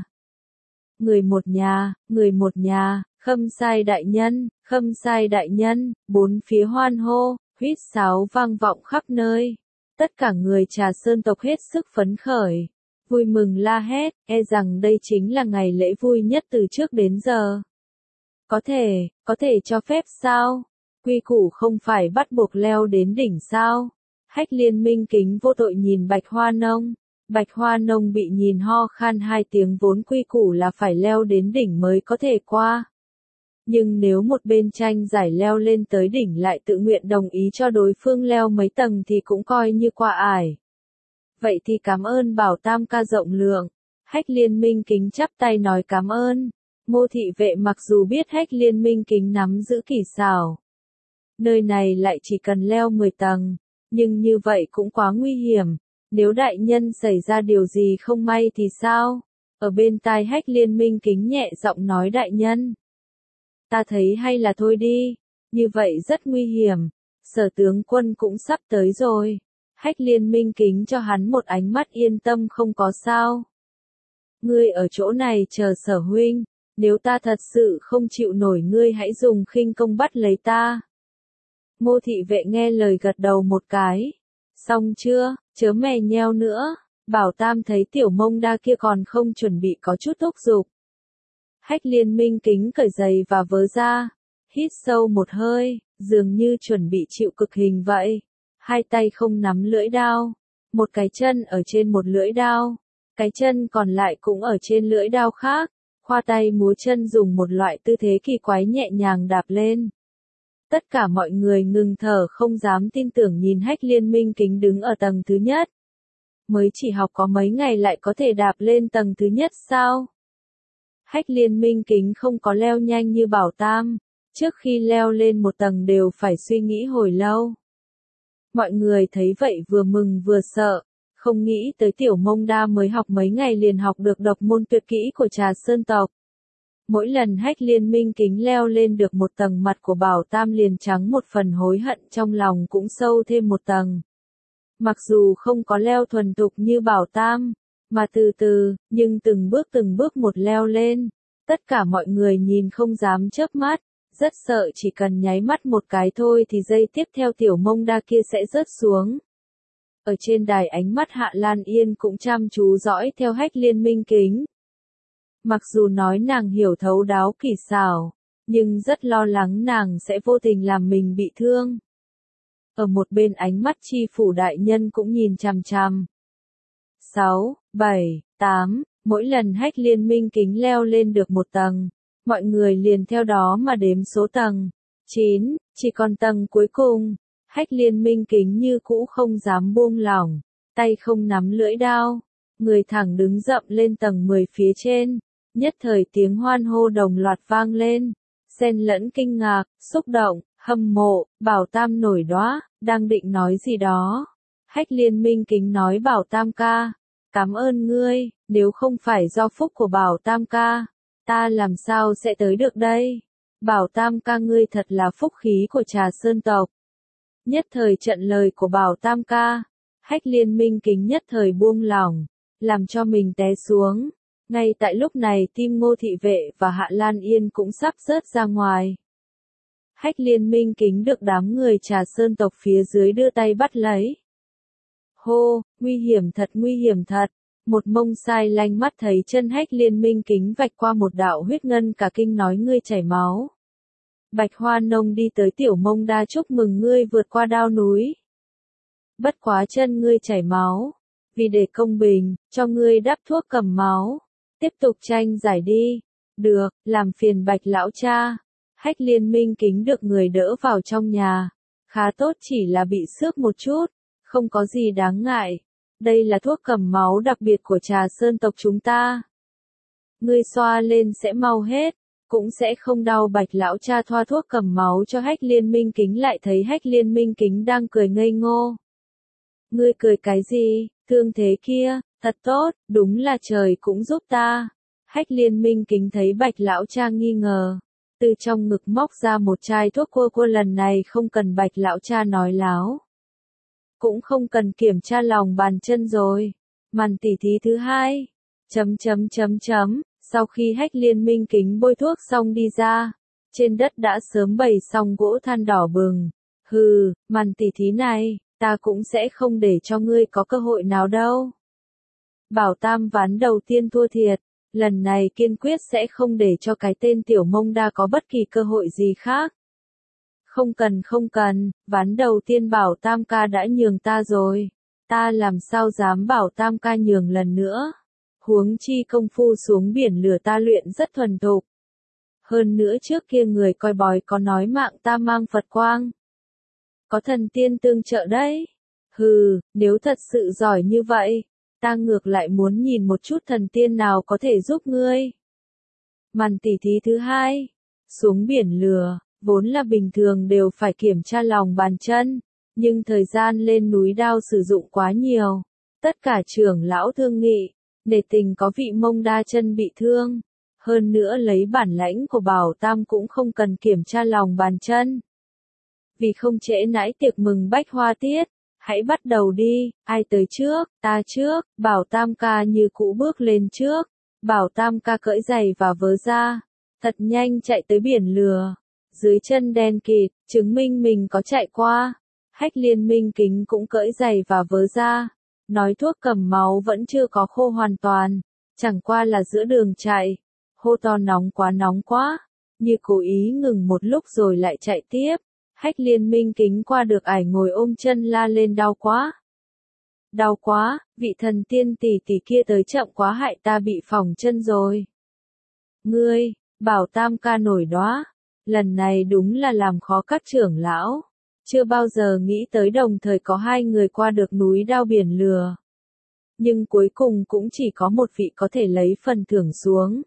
Người một nhà, người một nhà, Khâm Sai đại nhân, Khâm Sai đại nhân, bốn phía hoan hô, huýt sáo vang vọng khắp nơi. Tất cả người Trà Sơn tộc hết sức phấn khởi, vui mừng la hét, e rằng đây chính là ngày lễ vui nhất từ trước đến giờ. Có thể, có thể cho phép sao? Quy củ không phải bắt buộc leo đến đỉnh sao? Hách Liên Minh kính vô tội nhìn Bạch Hoa Nông. Bạch Hoa Nông bị nhìn ho khan hai tiếng vốn quy củ là phải leo đến đỉnh mới có thể qua. Nhưng nếu một bên tranh giải leo lên tới đỉnh lại tự nguyện đồng ý cho đối phương leo mấy tầng thì cũng coi như qua ải. Vậy thì cảm ơn Bảo Tam ca rộng lượng. Hách Liên Minh kính chắp tay nói cảm ơn. Ngô thị vệ mặc dù biết Hách Liên Minh kính nắm giữ kỳ xảo, nơi này lại chỉ cần leo mười tầng, nhưng như vậy cũng quá nguy hiểm. Nếu đại nhân xảy ra điều gì không may thì sao? Ở bên tai Hách Liên Minh kính nhẹ giọng nói đại nhân. Ta thấy hay là thôi đi, như vậy rất nguy hiểm, Sở tướng quân cũng sắp tới rồi. Hách Liên Minh kính cho hắn một ánh mắt yên tâm không có sao. Ngươi ở chỗ này chờ Sở huynh, nếu ta thật sự không chịu nổi ngươi hãy dùng khinh công bắt lấy ta. Ngô thị vệ nghe lời gật đầu một cái. Xong chưa, chớ mè nheo nữa. Bảo Tam thấy tiểu mông đa kia còn không chuẩn bị có chút thúc giục. Hách Liên Minh kính cởi giày và vớ ra, hít sâu một hơi, dường như chuẩn bị chịu cực hình vậy. Hai tay không nắm lưỡi đao, một cái chân ở trên một lưỡi đao, cái chân còn lại cũng ở trên lưỡi đao khác, khoa tay múa chân dùng một loại tư thế kỳ quái nhẹ nhàng đạp lên. Tất cả mọi người ngừng thở không dám tin tưởng nhìn Hách Liên Minh kính đứng ở tầng thứ nhất. Mới chỉ học có mấy ngày lại có thể đạp lên tầng thứ nhất sao? Hách Liên Minh kính không có leo nhanh như Bảo Tam, trước khi leo lên một tầng đều phải suy nghĩ hồi lâu. Mọi người thấy vậy vừa mừng vừa sợ, không nghĩ tới tiểu mông đa mới học mấy ngày liền học được độc môn tuyệt kỹ của Trà Sơn tộc. Mỗi lần Hách Liên Minh kính leo lên được một tầng mặt của Bảo Tam liền trắng một phần hối hận trong lòng cũng sâu thêm một tầng. Mặc dù không có leo thuần thục như Bảo Tam, mà từ từ, nhưng từng bước từng bước một leo lên, tất cả mọi người nhìn không dám chớp mắt, rất sợ chỉ cần nháy mắt một cái thôi thì giây tiếp theo tiểu mông đa kia sẽ rớt xuống. Ở trên đài ánh mắt Hạ Lan Yên cũng chăm chú dõi theo Hách Liên Minh kính. Mặc dù nói nàng hiểu thấu đáo kỳ xảo, nhưng rất lo lắng nàng sẽ vô tình làm mình bị thương. ở một bên ánh mắt Chi phủ đại nhân cũng nhìn chằm chằm. sáu, bảy, tám, mỗi lần Hách Liên Minh Kính leo lên được một tầng, mọi người liền theo đó mà đếm số tầng. chín, chỉ còn tầng cuối cùng, Hách Liên Minh Kính như cũ không dám buông lỏng, tay không nắm lưỡi đao, người thẳng đứng dậm lên tầng mười phía trên, nhất thời tiếng hoan hô đồng loạt vang lên, xen lẫn kinh ngạc, xúc động, hâm mộ, Bảo Tam nổi đóa, đang định nói gì đó. Hách Liên Minh Kính nói Bảo Tam ca, cảm ơn ngươi, nếu không phải do phúc của Bảo Tam ca, ta làm sao sẽ tới được đây? Bảo Tam ca ngươi thật là phúc khí của Trà Sơn tộc. Nhất thời trận lời của Bảo Tam ca, Hách Liên Minh Kính nhất thời buông lỏng, làm cho mình té xuống. Ngay tại lúc này tim Ngô Thị Vệ và Hạ Lan Yên cũng sắp rớt ra ngoài. Hách Liên Minh Kính được đám người Trà Sơn tộc phía dưới đưa tay bắt lấy. Hô, nguy hiểm thật nguy hiểm thật. Một mông sai lanh mắt thấy chân Hách Liên Minh Kính vạch qua một đạo huyết ngân cả kinh nói ngươi chảy máu. Bạch Hoa Nông đi tới tiểu mông đa chúc mừng ngươi vượt qua đao núi. Bất quá chân ngươi chảy máu, vì để công bình, cho ngươi đắp thuốc cầm máu. Tiếp tục tranh giải đi. Được, làm phiền Bạch lão cha. Hách Liên Minh Kính được người đỡ vào trong nhà. Khá tốt chỉ là bị xước một chút, không có gì đáng ngại. Đây là thuốc cầm máu đặc biệt của Trà Sơn tộc chúng ta. Ngươi xoa lên sẽ mau hết, cũng sẽ không đau. Bạch lão cha thoa thuốc cầm máu cho Hách Liên Minh Kính lại thấy Hách Liên Minh Kính đang cười ngây ngô. Ngươi cười cái gì, thương thế kia, thật tốt, đúng là trời cũng giúp ta. Hách Liên Minh Kính thấy Bạch lão cha nghi ngờ, từ trong ngực móc ra một chai thuốc cua cua lần này không cần Bạch lão cha nói láo. Cũng không cần kiểm tra lòng bàn chân rồi. Màn tỉ thí thứ hai. Chấm chấm chấm chấm. Sau khi Hách Liên Minh Kính bôi thuốc xong đi ra, trên đất đã sớm bày xong gỗ than đỏ bừng. Hừ, màn tỉ thí này, ta cũng sẽ không để cho ngươi có cơ hội nào đâu. Bảo Tam ván đầu tiên thua thiệt, lần này kiên quyết sẽ không để cho cái tên tiểu mông đa có bất kỳ cơ hội gì khác. Không cần không cần, ván đầu tiên Bảo Tam ca đã nhường ta rồi. Ta làm sao dám bảo Tam ca nhường lần nữa. Huống chi công phu xuống biển lửa ta luyện rất thuần thục. Hơn nữa trước kia người coi bói có nói mạng ta mang Phật quang. Có thần tiên tương trợ đấy. Hừ, nếu thật sự giỏi như vậy, ta ngược lại muốn nhìn một chút thần tiên nào có thể giúp ngươi. Màn tỉ thí thứ hai. Xuống biển lửa. Vốn là bình thường đều phải kiểm tra lòng bàn chân, nhưng thời gian lên núi đao sử dụng quá nhiều. Tất cả trưởng lão thương nghị, nể tình có vị mông đa chân bị thương. Hơn nữa lấy bản lãnh của Bảo Tam cũng không cần kiểm tra lòng bàn chân. Vì không trễ nãi tiệc mừng bách hoa tiết, hãy bắt đầu đi, ai tới trước, ta trước. Bảo Tam ca như cũ bước lên trước. Bảo Tam ca cởi giày và vớ ra, thật nhanh chạy tới biển lửa. Dưới chân đen kịt, chứng minh mình có chạy qua. Hách Liên Minh Kính cũng cởi giày và vớ ra. Nói thuốc cầm máu vẫn chưa có khô hoàn toàn. Chẳng qua là giữa đường chạy. Hô to nóng quá nóng quá. Như cố ý ngừng một lúc rồi lại chạy tiếp. Hách Liên Minh Kính qua được ải ngồi ôm chân la lên đau quá. Đau quá, vị thần tiên tỷ tỷ kia tới chậm quá hại ta bị phỏng chân rồi. Ngươi, Bảo Tam ca nổi đóa. Lần này đúng là làm khó các trưởng lão. Chưa bao giờ nghĩ tới đồng thời có hai người qua được núi đao biển lửa. Nhưng cuối cùng cũng chỉ có một vị có thể lấy phần thưởng xuống.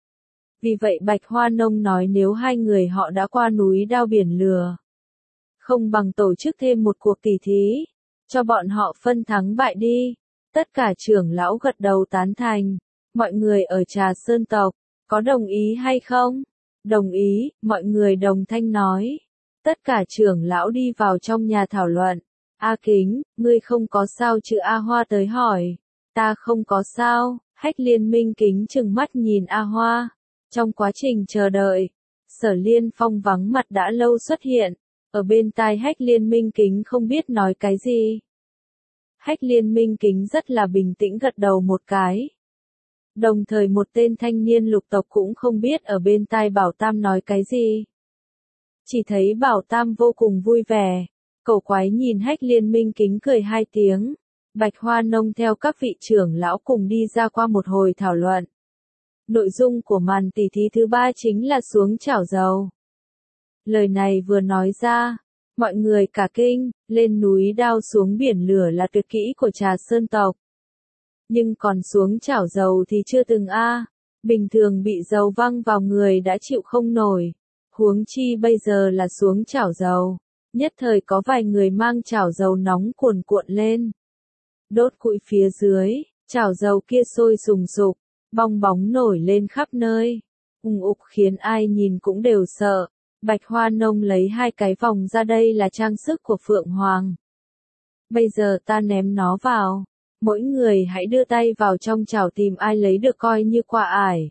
Vì vậy Bạch Hoa Nông nói nếu hai người họ đã qua núi đao biển lửa, không bằng tổ chức thêm một cuộc tỷ thí, cho bọn họ phân thắng bại đi. Tất cả trưởng lão gật đầu tán thành. Mọi người ở Trà Sơn tộc, có đồng ý hay không? Đồng ý, mọi người đồng thanh nói. Tất cả trưởng lão đi vào trong nhà thảo luận. A Kính, ngươi không có sao chứ? A Hoa tới hỏi. Ta không có sao. Hách Liên Minh Kính trừng mắt nhìn A Hoa. Trong quá trình chờ đợi, Sở Liên Phong vắng mặt đã lâu xuất hiện. Ở bên tai Hách Liên Minh Kính không biết nói cái gì. Hách Liên Minh Kính rất là bình tĩnh gật đầu một cái. Đồng thời một tên thanh niên lục tộc cũng không biết ở bên tai Bảo Tam nói cái gì. Chỉ thấy Bảo Tam vô cùng vui vẻ. Cổ quái nhìn Hách Liên Minh kính cười hai tiếng. Bạch Hoa Nông theo các vị trưởng lão cùng đi ra qua một hồi thảo luận. Nội dung của màn tỉ thí thứ ba chính là xuống chảo dầu. Lời này vừa nói ra, mọi người cả kinh, lên núi đao xuống biển lửa là tuyệt kỹ của Trà Sơn tộc. Nhưng còn xuống chảo dầu thì chưa từng a, bình thường bị dầu văng vào người đã chịu không nổi, huống chi bây giờ là xuống chảo dầu. Nhất thời có vài người mang chảo dầu nóng cuồn cuộn lên. Đốt củi phía dưới, chảo dầu kia sôi sùng sục, bong bóng nổi lên khắp nơi, ùng ục khiến ai nhìn cũng đều sợ. Bạch Hoa Nông lấy hai cái vòng ra, đây là trang sức của Phượng Hoàng. Bây giờ ta ném nó vào, mỗi người hãy đưa tay vào trong chảo tìm ai lấy được coi như quà ải.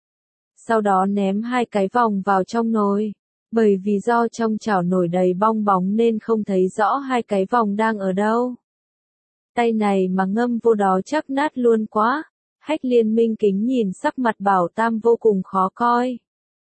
Sau đó ném hai cái vòng vào trong nồi, bởi vì do trong chảo nổi đầy bong bóng nên không thấy rõ hai cái vòng đang ở đâu. Tay này mà ngâm vô đó chắc nát luôn quá. Hách Liên Minh kính nhìn sắc mặt Bảo Tam vô cùng khó coi.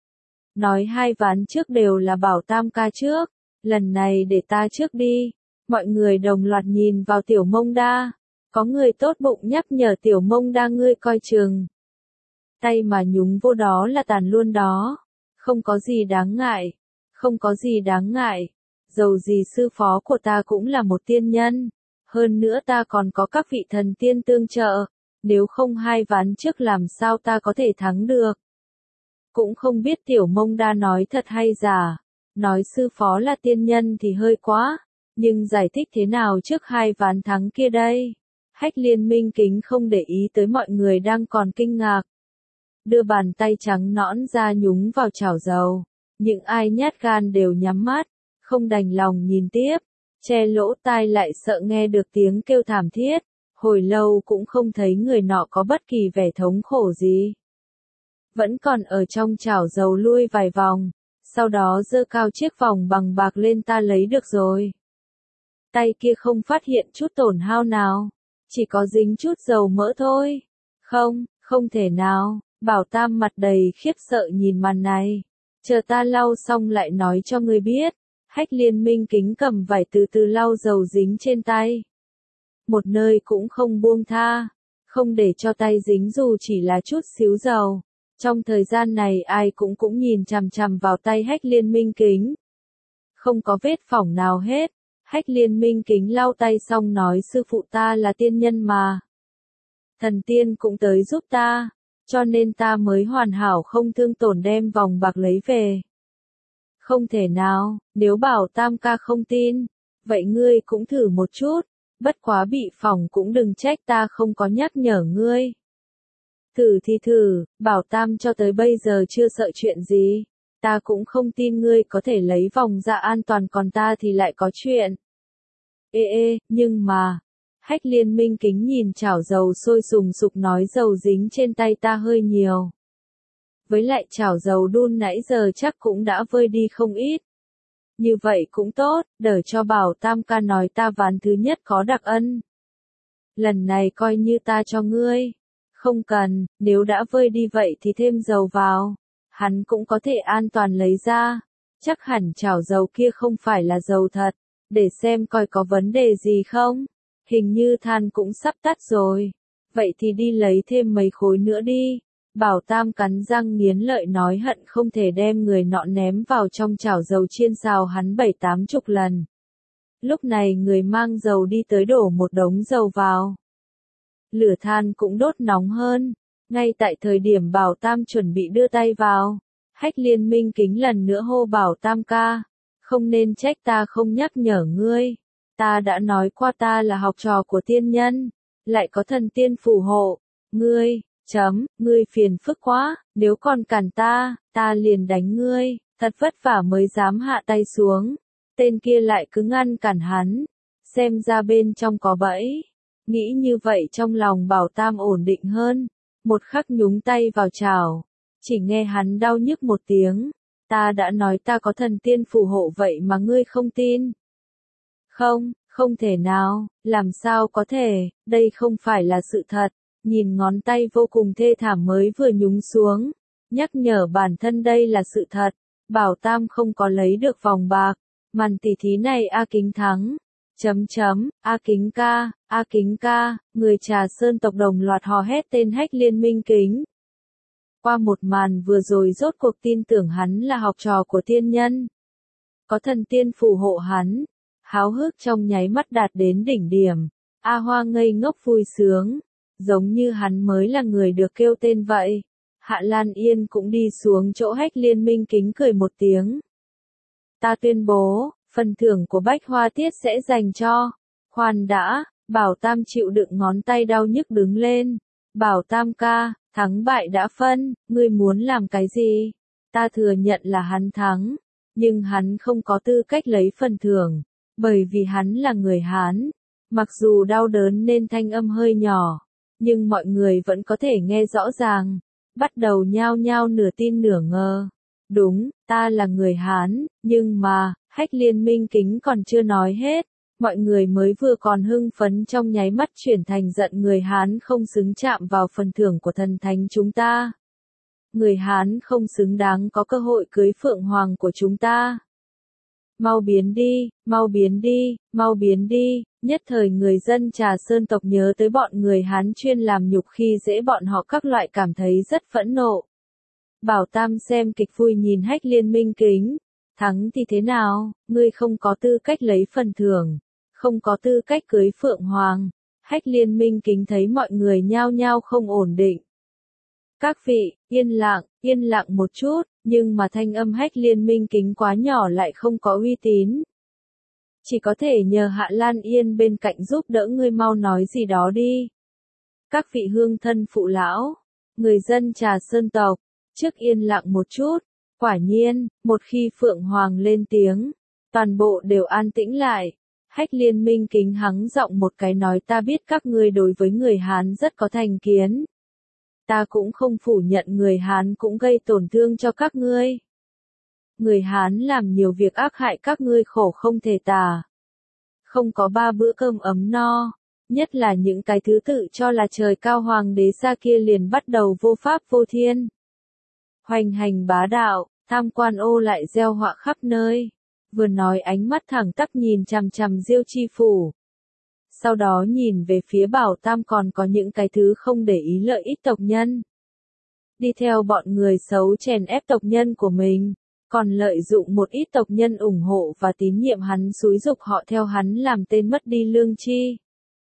Nói hai ván trước đều là Bảo Tam ca trước, lần này để ta trước đi. Mọi người đồng loạt nhìn vào Tiểu Mông Đa, có người tốt bụng nhắc nhở Tiểu Mông Đa ngươi coi chừng. Tay mà nhúng vô đó là tàn luôn đó, không có gì đáng ngại, không có gì đáng ngại, dầu gì sư phó của ta cũng là một tiên nhân, hơn nữa ta còn có các vị thần tiên tương trợ. Nếu không hai ván trước làm sao ta có thể thắng được. Cũng không biết Tiểu Mông Đa nói thật hay giả. Nói sư phó là tiên nhân thì hơi quá. Nhưng giải thích thế nào trước hai ván thắng kia đây? Hách Liên Minh kính không để ý tới mọi người đang còn kinh ngạc. Đưa bàn tay trắng nõn ra nhúng vào chảo dầu. Những ai nhát gan đều nhắm mắt, không đành lòng nhìn tiếp. Che lỗ tai lại sợ nghe được tiếng kêu thảm thiết. Hồi lâu cũng không thấy người nọ có bất kỳ vẻ thống khổ gì. Vẫn còn ở trong chảo dầu lui vài vòng, sau đó giơ cao chiếc vòng bằng bạc lên, ta lấy được rồi. Tay kia không phát hiện chút tổn hao nào, chỉ có dính chút dầu mỡ thôi. Không, không thể nào, Bảo Tam mặt đầy khiếp sợ nhìn màn này. Chờ ta lau xong lại nói cho ngươi biết. Hách Liên Minh kính cầm vải từ từ lau dầu dính trên tay. Một nơi cũng không buông tha, không để cho tay dính dù chỉ là chút xíu dầu. Trong thời gian này ai cũng cũng nhìn chằm chằm vào tay Hách Liên Minh kính. Không có vết phỏng nào hết. Hách Liên Minh kính lau tay xong nói sư phụ ta là tiên nhân mà. Thần tiên cũng tới giúp ta, cho nên ta mới hoàn hảo không thương tổn đem vòng bạc lấy về. Không thể nào, nếu Bảo Tam ca không tin, vậy ngươi cũng thử một chút. Bất quá bị phỏng cũng đừng trách ta không có nhắc nhở ngươi. Thử thì thử, Bảo Tam cho tới bây giờ chưa sợ chuyện gì. Ta cũng không tin ngươi có thể lấy vòng ra an toàn, còn ta thì lại có chuyện. Ê ê, nhưng mà... Hách Liên Minh kính nhìn chảo dầu sôi sùng sục nói dầu dính trên tay ta hơi nhiều. Với lại chảo dầu đun nãy giờ chắc cũng đã vơi đi không ít. Như vậy cũng tốt, đỡ cho Bảo Tam ca nói ta ván thứ nhất có đặc ân. Lần này coi như ta cho ngươi. Không cần, nếu đã vơi đi vậy thì thêm dầu vào. Hắn cũng có thể an toàn lấy ra. Chắc hẳn chảo dầu kia không phải là dầu thật. Để xem coi có vấn đề gì không. Hình như than cũng sắp tắt rồi. Vậy thì đi lấy thêm mấy khối nữa đi. Bảo Tam cắn răng nghiến lợi nói hận không thể đem người nọ ném vào trong chảo dầu chiên xào hắn bảy tám chục lần. Lúc này người mang dầu đi tới đổ một đống dầu vào. Lửa than cũng đốt nóng hơn. Ngay tại thời điểm Bảo Tam chuẩn bị đưa tay vào, Hách Liên Minh kính lần nữa hô Bảo Tam ca. Không nên trách ta không nhắc nhở ngươi. Ta đã nói qua ta là học trò của tiên nhân. Lại có thần tiên phù hộ. Ngươi... Chấm, ngươi phiền phức quá, nếu còn cản ta, ta liền đánh ngươi, thật vất vả mới dám hạ tay xuống. Tên kia lại cứ ngăn cản hắn, xem ra bên trong có bẫy. Nghĩ như vậy trong lòng Bảo Tam ổn định hơn, một khắc nhúng tay vào chảo, chỉ nghe hắn đau nhức một tiếng. Ta đã nói ta có thần tiên phù hộ vậy mà ngươi không tin. Không, không thể nào, làm sao có thể, đây không phải là sự thật. Nhìn ngón tay vô cùng thê thảm mới vừa nhúng xuống, nhắc nhở bản thân đây là sự thật. Bảo Tam không có lấy được vòng bạc, Màn tỉ thí này A Kính thắng. Chấm chấm, A Kính ca, A Kính ca, người Trà Sơn tộc đồng loạt hò hét tên Hách Liên Minh Kính. Qua một màn vừa rồi rốt cuộc tin tưởng hắn là học trò của tiên nhân. Có thần tiên phù hộ hắn, háo hức trong nháy mắt đạt đến đỉnh điểm. A Hoa ngây ngốc vui sướng, giống như hắn mới là người được kêu tên vậy. Hạ Lan Yên cũng đi xuống chỗ Hách Liên Minh Kính cười một tiếng. Ta tuyên bố, phần thưởng của Bách Hoa Tiết sẽ dành cho. Khoan đã, Bảo Tam chịu đựng ngón tay đau nhức đứng lên. Bảo Tam ca, thắng bại đã phân, ngươi muốn làm cái gì? Ta thừa nhận là hắn thắng, nhưng hắn không có tư cách lấy phần thưởng, bởi vì hắn là người Hán. Mặc dù đau đớn nên thanh âm hơi nhỏ, nhưng mọi người vẫn có thể nghe rõ ràng, bắt đầu nhao nhao nửa tin nửa ngờ. Đúng, ta là người Hán, nhưng mà, Hách Liên Minh Kính còn chưa nói hết, mọi người mới vừa còn hưng phấn trong nháy mắt chuyển thành giận người Hán không xứng chạm vào phần thưởng của thần thánh chúng ta. Người Hán không xứng đáng có cơ hội cưới Phượng Hoàng của chúng ta. Mau biến đi, mau biến đi, mau biến đi, nhất thời người dân Trà Sơn tộc nhớ tới bọn người Hán chuyên làm nhục khi dễ bọn họ các loại cảm thấy rất phẫn nộ. Bảo Tam xem kịch vui nhìn Hách Liên Minh Kính, thắng thì thế nào, ngươi không có tư cách lấy phần thưởng, không có tư cách cưới Phượng Hoàng. Hách Liên Minh Kính thấy mọi người nhao nhao không ổn định. Các vị, yên lặng, yên lặng một chút, nhưng mà thanh âm Hách Liên Minh Kính quá nhỏ lại không có uy tín. Chỉ có thể nhờ Hạ Lan Yên bên cạnh giúp đỡ ngươi mau nói gì đó đi. Các vị hương thân phụ lão, người dân Trà Sơn tộc, trước yên lặng một chút, quả nhiên, một khi Phượng Hoàng lên tiếng, toàn bộ đều an tĩnh lại. Hách Liên Minh Kính hắng giọng một cái nói ta biết các ngươi đối với người Hán rất có thành kiến. Ta cũng không phủ nhận người Hán cũng gây tổn thương cho các ngươi. Người Hán làm nhiều việc ác hại các ngươi khổ không thể tả. Không có ba bữa cơm ấm no, nhất là những cái thứ tự cho là trời cao hoàng đế xa kia liền bắt đầu vô pháp vô thiên. Hoành hành bá đạo, tham quan ô lại gieo họa khắp nơi. Vừa nói ánh mắt thẳng tắp nhìn chằm chằm Diêu Chi Phủ. Sau đó nhìn về phía Bảo Tam còn có những cái thứ không để ý lợi ích tộc nhân. Đi theo bọn người xấu chèn ép tộc nhân của mình, còn lợi dụng một ít tộc nhân ủng hộ và tín nhiệm hắn xúi giục họ theo hắn làm tên mất đi lương tri.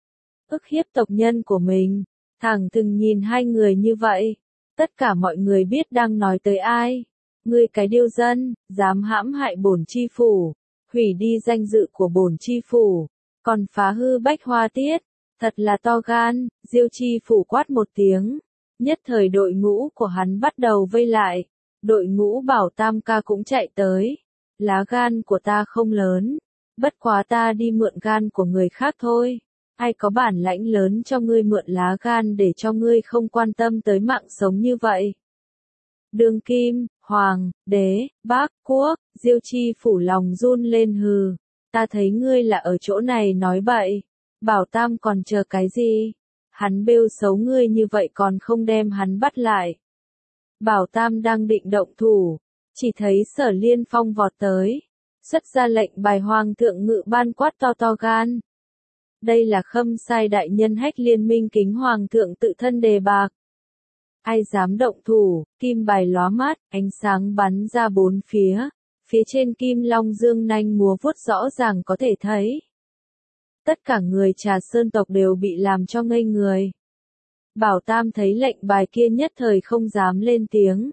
Ức hiếp tộc nhân của mình, thẳng từng nhìn hai người như vậy. Tất cả mọi người biết đang nói tới ai. Ngươi cái điêu dân, dám hãm hại bổn chi phủ, hủy đi danh dự của bổn chi phủ, còn phá hư Bách Hoa Tiết, thật là to gan. Diêu Chi Phủ quát một tiếng, nhất thời đội ngũ của hắn bắt đầu vây lại, đội ngũ Bảo Tam ca cũng chạy tới. Lá gan của ta không lớn, bất quá ta đi mượn gan của người khác thôi. Ai có bản lãnh lớn cho ngươi mượn lá gan để cho ngươi không quan tâm tới mạng sống như vậy? Đương kim, hoàng, đế, bác, quốc, Diêu Chi Phủ lòng run lên hừ. Ta thấy ngươi là ở chỗ này nói bậy. Bảo Tam còn chờ cái gì? Hắn bêu xấu ngươi như vậy còn không đem hắn bắt lại. Bảo Tam đang định động thủ, chỉ thấy Sở Liên Phong vọt tới, xuất ra lệnh bài hoàng thượng ngự ban quát to to gan. Đây là Khâm Sai đại nhân Hách Liên Minh Kính hoàng thượng tự thân đề bạc. Ai dám động thủ, kim bài lóa mắt, ánh sáng bắn ra bốn phía, phía trên kim long dương nanh múa vuốt rõ ràng có thể thấy. Tất cả người Trà Sơn tộc đều bị làm cho ngây người. Bảo Tam thấy lệnh bài kia nhất thời không dám lên tiếng.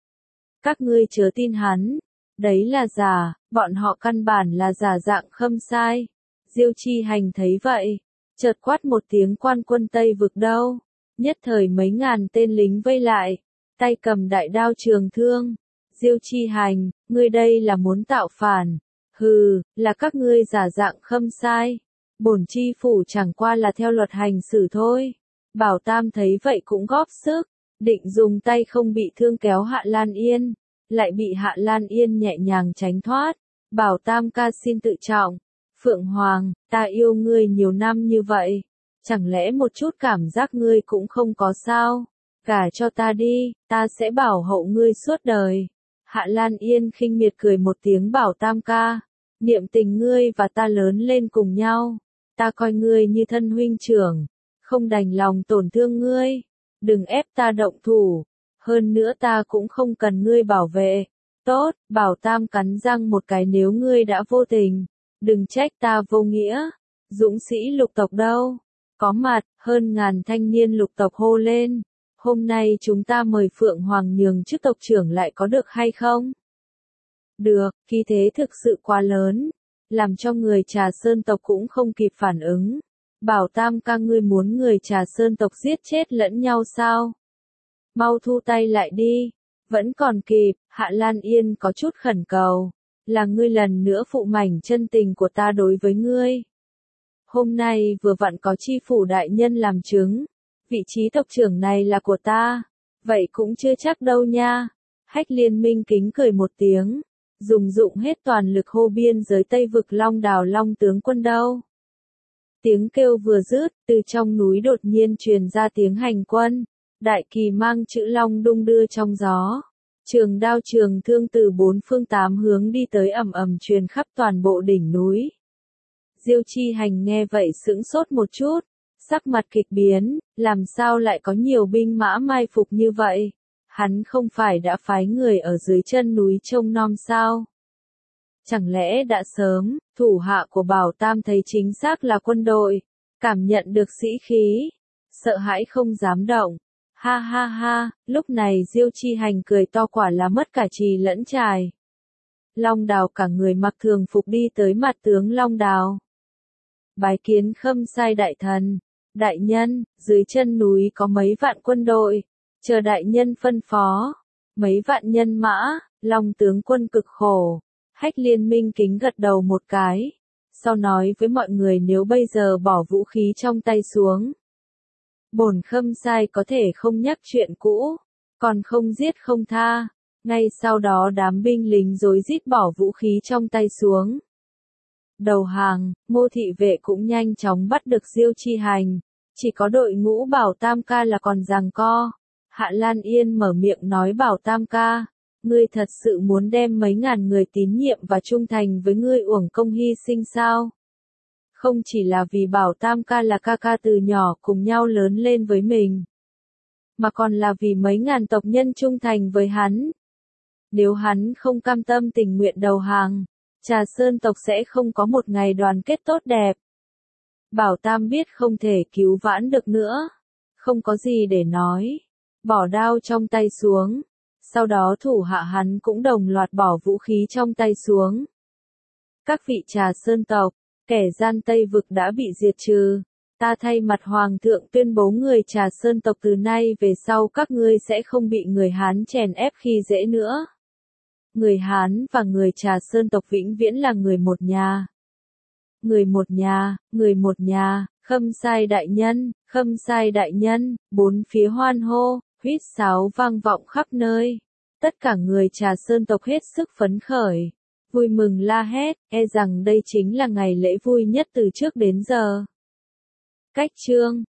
Các ngươi chớ tin hắn, đấy là giả, bọn họ căn bản là giả dạng Khâm Sai. Diêu Chi Hành thấy vậy, chợt quát một tiếng quan quân Tây vực đâu, nhất thời mấy ngàn tên lính vây lại, tay cầm đại đao trường thương. Diêu Chi Hành, ngươi đây là muốn tạo phản, hừ, là các ngươi giả dạng Khâm Sai, bổn chi phủ chẳng qua là theo luật hành xử thôi. Bảo Tam thấy vậy cũng góp sức, định dùng tay không bị thương kéo Hạ Lan Yên, lại bị Hạ Lan Yên nhẹ nhàng tránh thoát. Bảo Tam ca xin tự trọng. Phượng Hoàng, ta yêu ngươi nhiều năm như vậy, chẳng lẽ một chút cảm giác ngươi cũng không có sao? Gả cho ta đi, ta sẽ bảo hộ ngươi suốt đời. Hạ Lan Yên khinh miệt cười một tiếng Bảo Tam ca, Niệm tình ngươi và ta lớn lên cùng nhau, ta coi ngươi như thân huynh trưởng, không đành lòng tổn thương ngươi, đừng ép ta động thủ, hơn nữa ta cũng không cần ngươi bảo vệ. Tốt, Bảo Tam cắn răng một cái, nếu ngươi đã vô tình, đừng trách ta vô nghĩa. Dũng sĩ lục tộc đâu? Có mặt, hơn ngàn thanh niên lục tộc hô lên. Hôm nay chúng ta mời Phượng Hoàng nhường chức tộc trưởng lại có được hay không? Được, khí thế thực sự quá lớn, làm cho người Trà Sơn tộc cũng không kịp phản ứng. Bảo Tam ca, ngươi muốn người Trà Sơn tộc giết chết lẫn nhau sao? Mau thu tay lại đi, vẫn còn kịp. Hạ Lan Yên có chút khẩn cầu, là ngươi lần nữa phụ mảnh chân tình của ta đối với ngươi. Hôm nay vừa vặn có chi phủ đại nhân làm chứng, vị trí tộc trưởng này là của ta, vậy cũng chưa chắc đâu nha. Hách Liên Minh kính cười một tiếng, dùng dụng hết toàn lực hô biên giới Tây vực Long Đào Long tướng quân đâu. Tiếng kêu vừa dứt, từ trong núi đột nhiên truyền ra tiếng hành quân, đại kỳ mang chữ Long đung đưa trong gió. Trường đao trường thương từ bốn phương tám hướng đi tới, ầm ầm truyền khắp toàn bộ đỉnh núi. Diêu Chi Hành nghe vậy sững sốt một chút, sắc mặt kịch biến, làm sao lại có nhiều binh mã mai phục như vậy? Hắn không phải đã phái người ở dưới chân núi trông nom sao? Chẳng lẽ đã sớm, thủ hạ của Bảo Tam thấy chính xác là quân đội, cảm nhận được sĩ khí, sợ hãi không dám động. Ha ha ha, lúc này Diêu Chi Hành cười to, quả là mất cả trì lẫn trài. Long Đào cả người mặc thường phục đi tới mặt tướng Long Đào. Bái kiến Khâm Sai đại thần, đại nhân, dưới chân núi có mấy vạn quân đội, chờ đại nhân phân phó. Mấy vạn nhân mã, Long tướng quân cực khổ. Hách Liên Minh kính gật đầu một cái, sau nói với mọi người, nếu bây giờ bỏ vũ khí trong tay xuống, bổn Khâm Sai có thể không nhắc chuyện cũ, còn không giết không tha. Ngay sau đó đám binh lính rối rít bỏ vũ khí trong tay xuống, đầu hàng. Ngô thị vệ cũng nhanh chóng bắt được Diêu Chi Hành, chỉ có đội ngũ Bảo Tam ca là còn giằng co. Hạ Lan Yên mở miệng nói, Bảo Tam ca, ngươi thật sự muốn đem mấy ngàn người tín nhiệm và trung thành với ngươi uổng công hy sinh sao? Không chỉ là vì Bảo Tam ca là ca ca từ nhỏ cùng nhau lớn lên với mình, mà còn là vì mấy ngàn tộc nhân trung thành với hắn. Nếu hắn không cam tâm tình nguyện đầu hàng, Trà Sơn tộc sẽ không có một ngày đoàn kết tốt đẹp. Bảo Tam biết không thể cứu vãn được nữa, không có gì để nói, bỏ đao trong tay xuống. Sau đó thủ hạ hắn cũng đồng loạt bỏ vũ khí trong tay xuống. Các vị Trà Sơn tộc, kẻ gian Tây vực đã bị diệt trừ. Ta thay mặt Hoàng thượng tuyên bố, người Trà Sơn tộc từ nay về sau các ngươi sẽ không bị người Hán chèn ép khi dễ nữa. Người Hán và người Trà Sơn tộc vĩnh viễn là người một nhà. Người một nhà, người một nhà, Khâm Sai đại nhân, Khâm Sai đại nhân, bốn phía hoan hô, huýt sáo vang vọng khắp nơi. Tất cả người Trà Sơn tộc hết sức phấn khởi, vui mừng la hét, e rằng đây chính là ngày lễ vui nhất từ trước đến giờ. Cách chương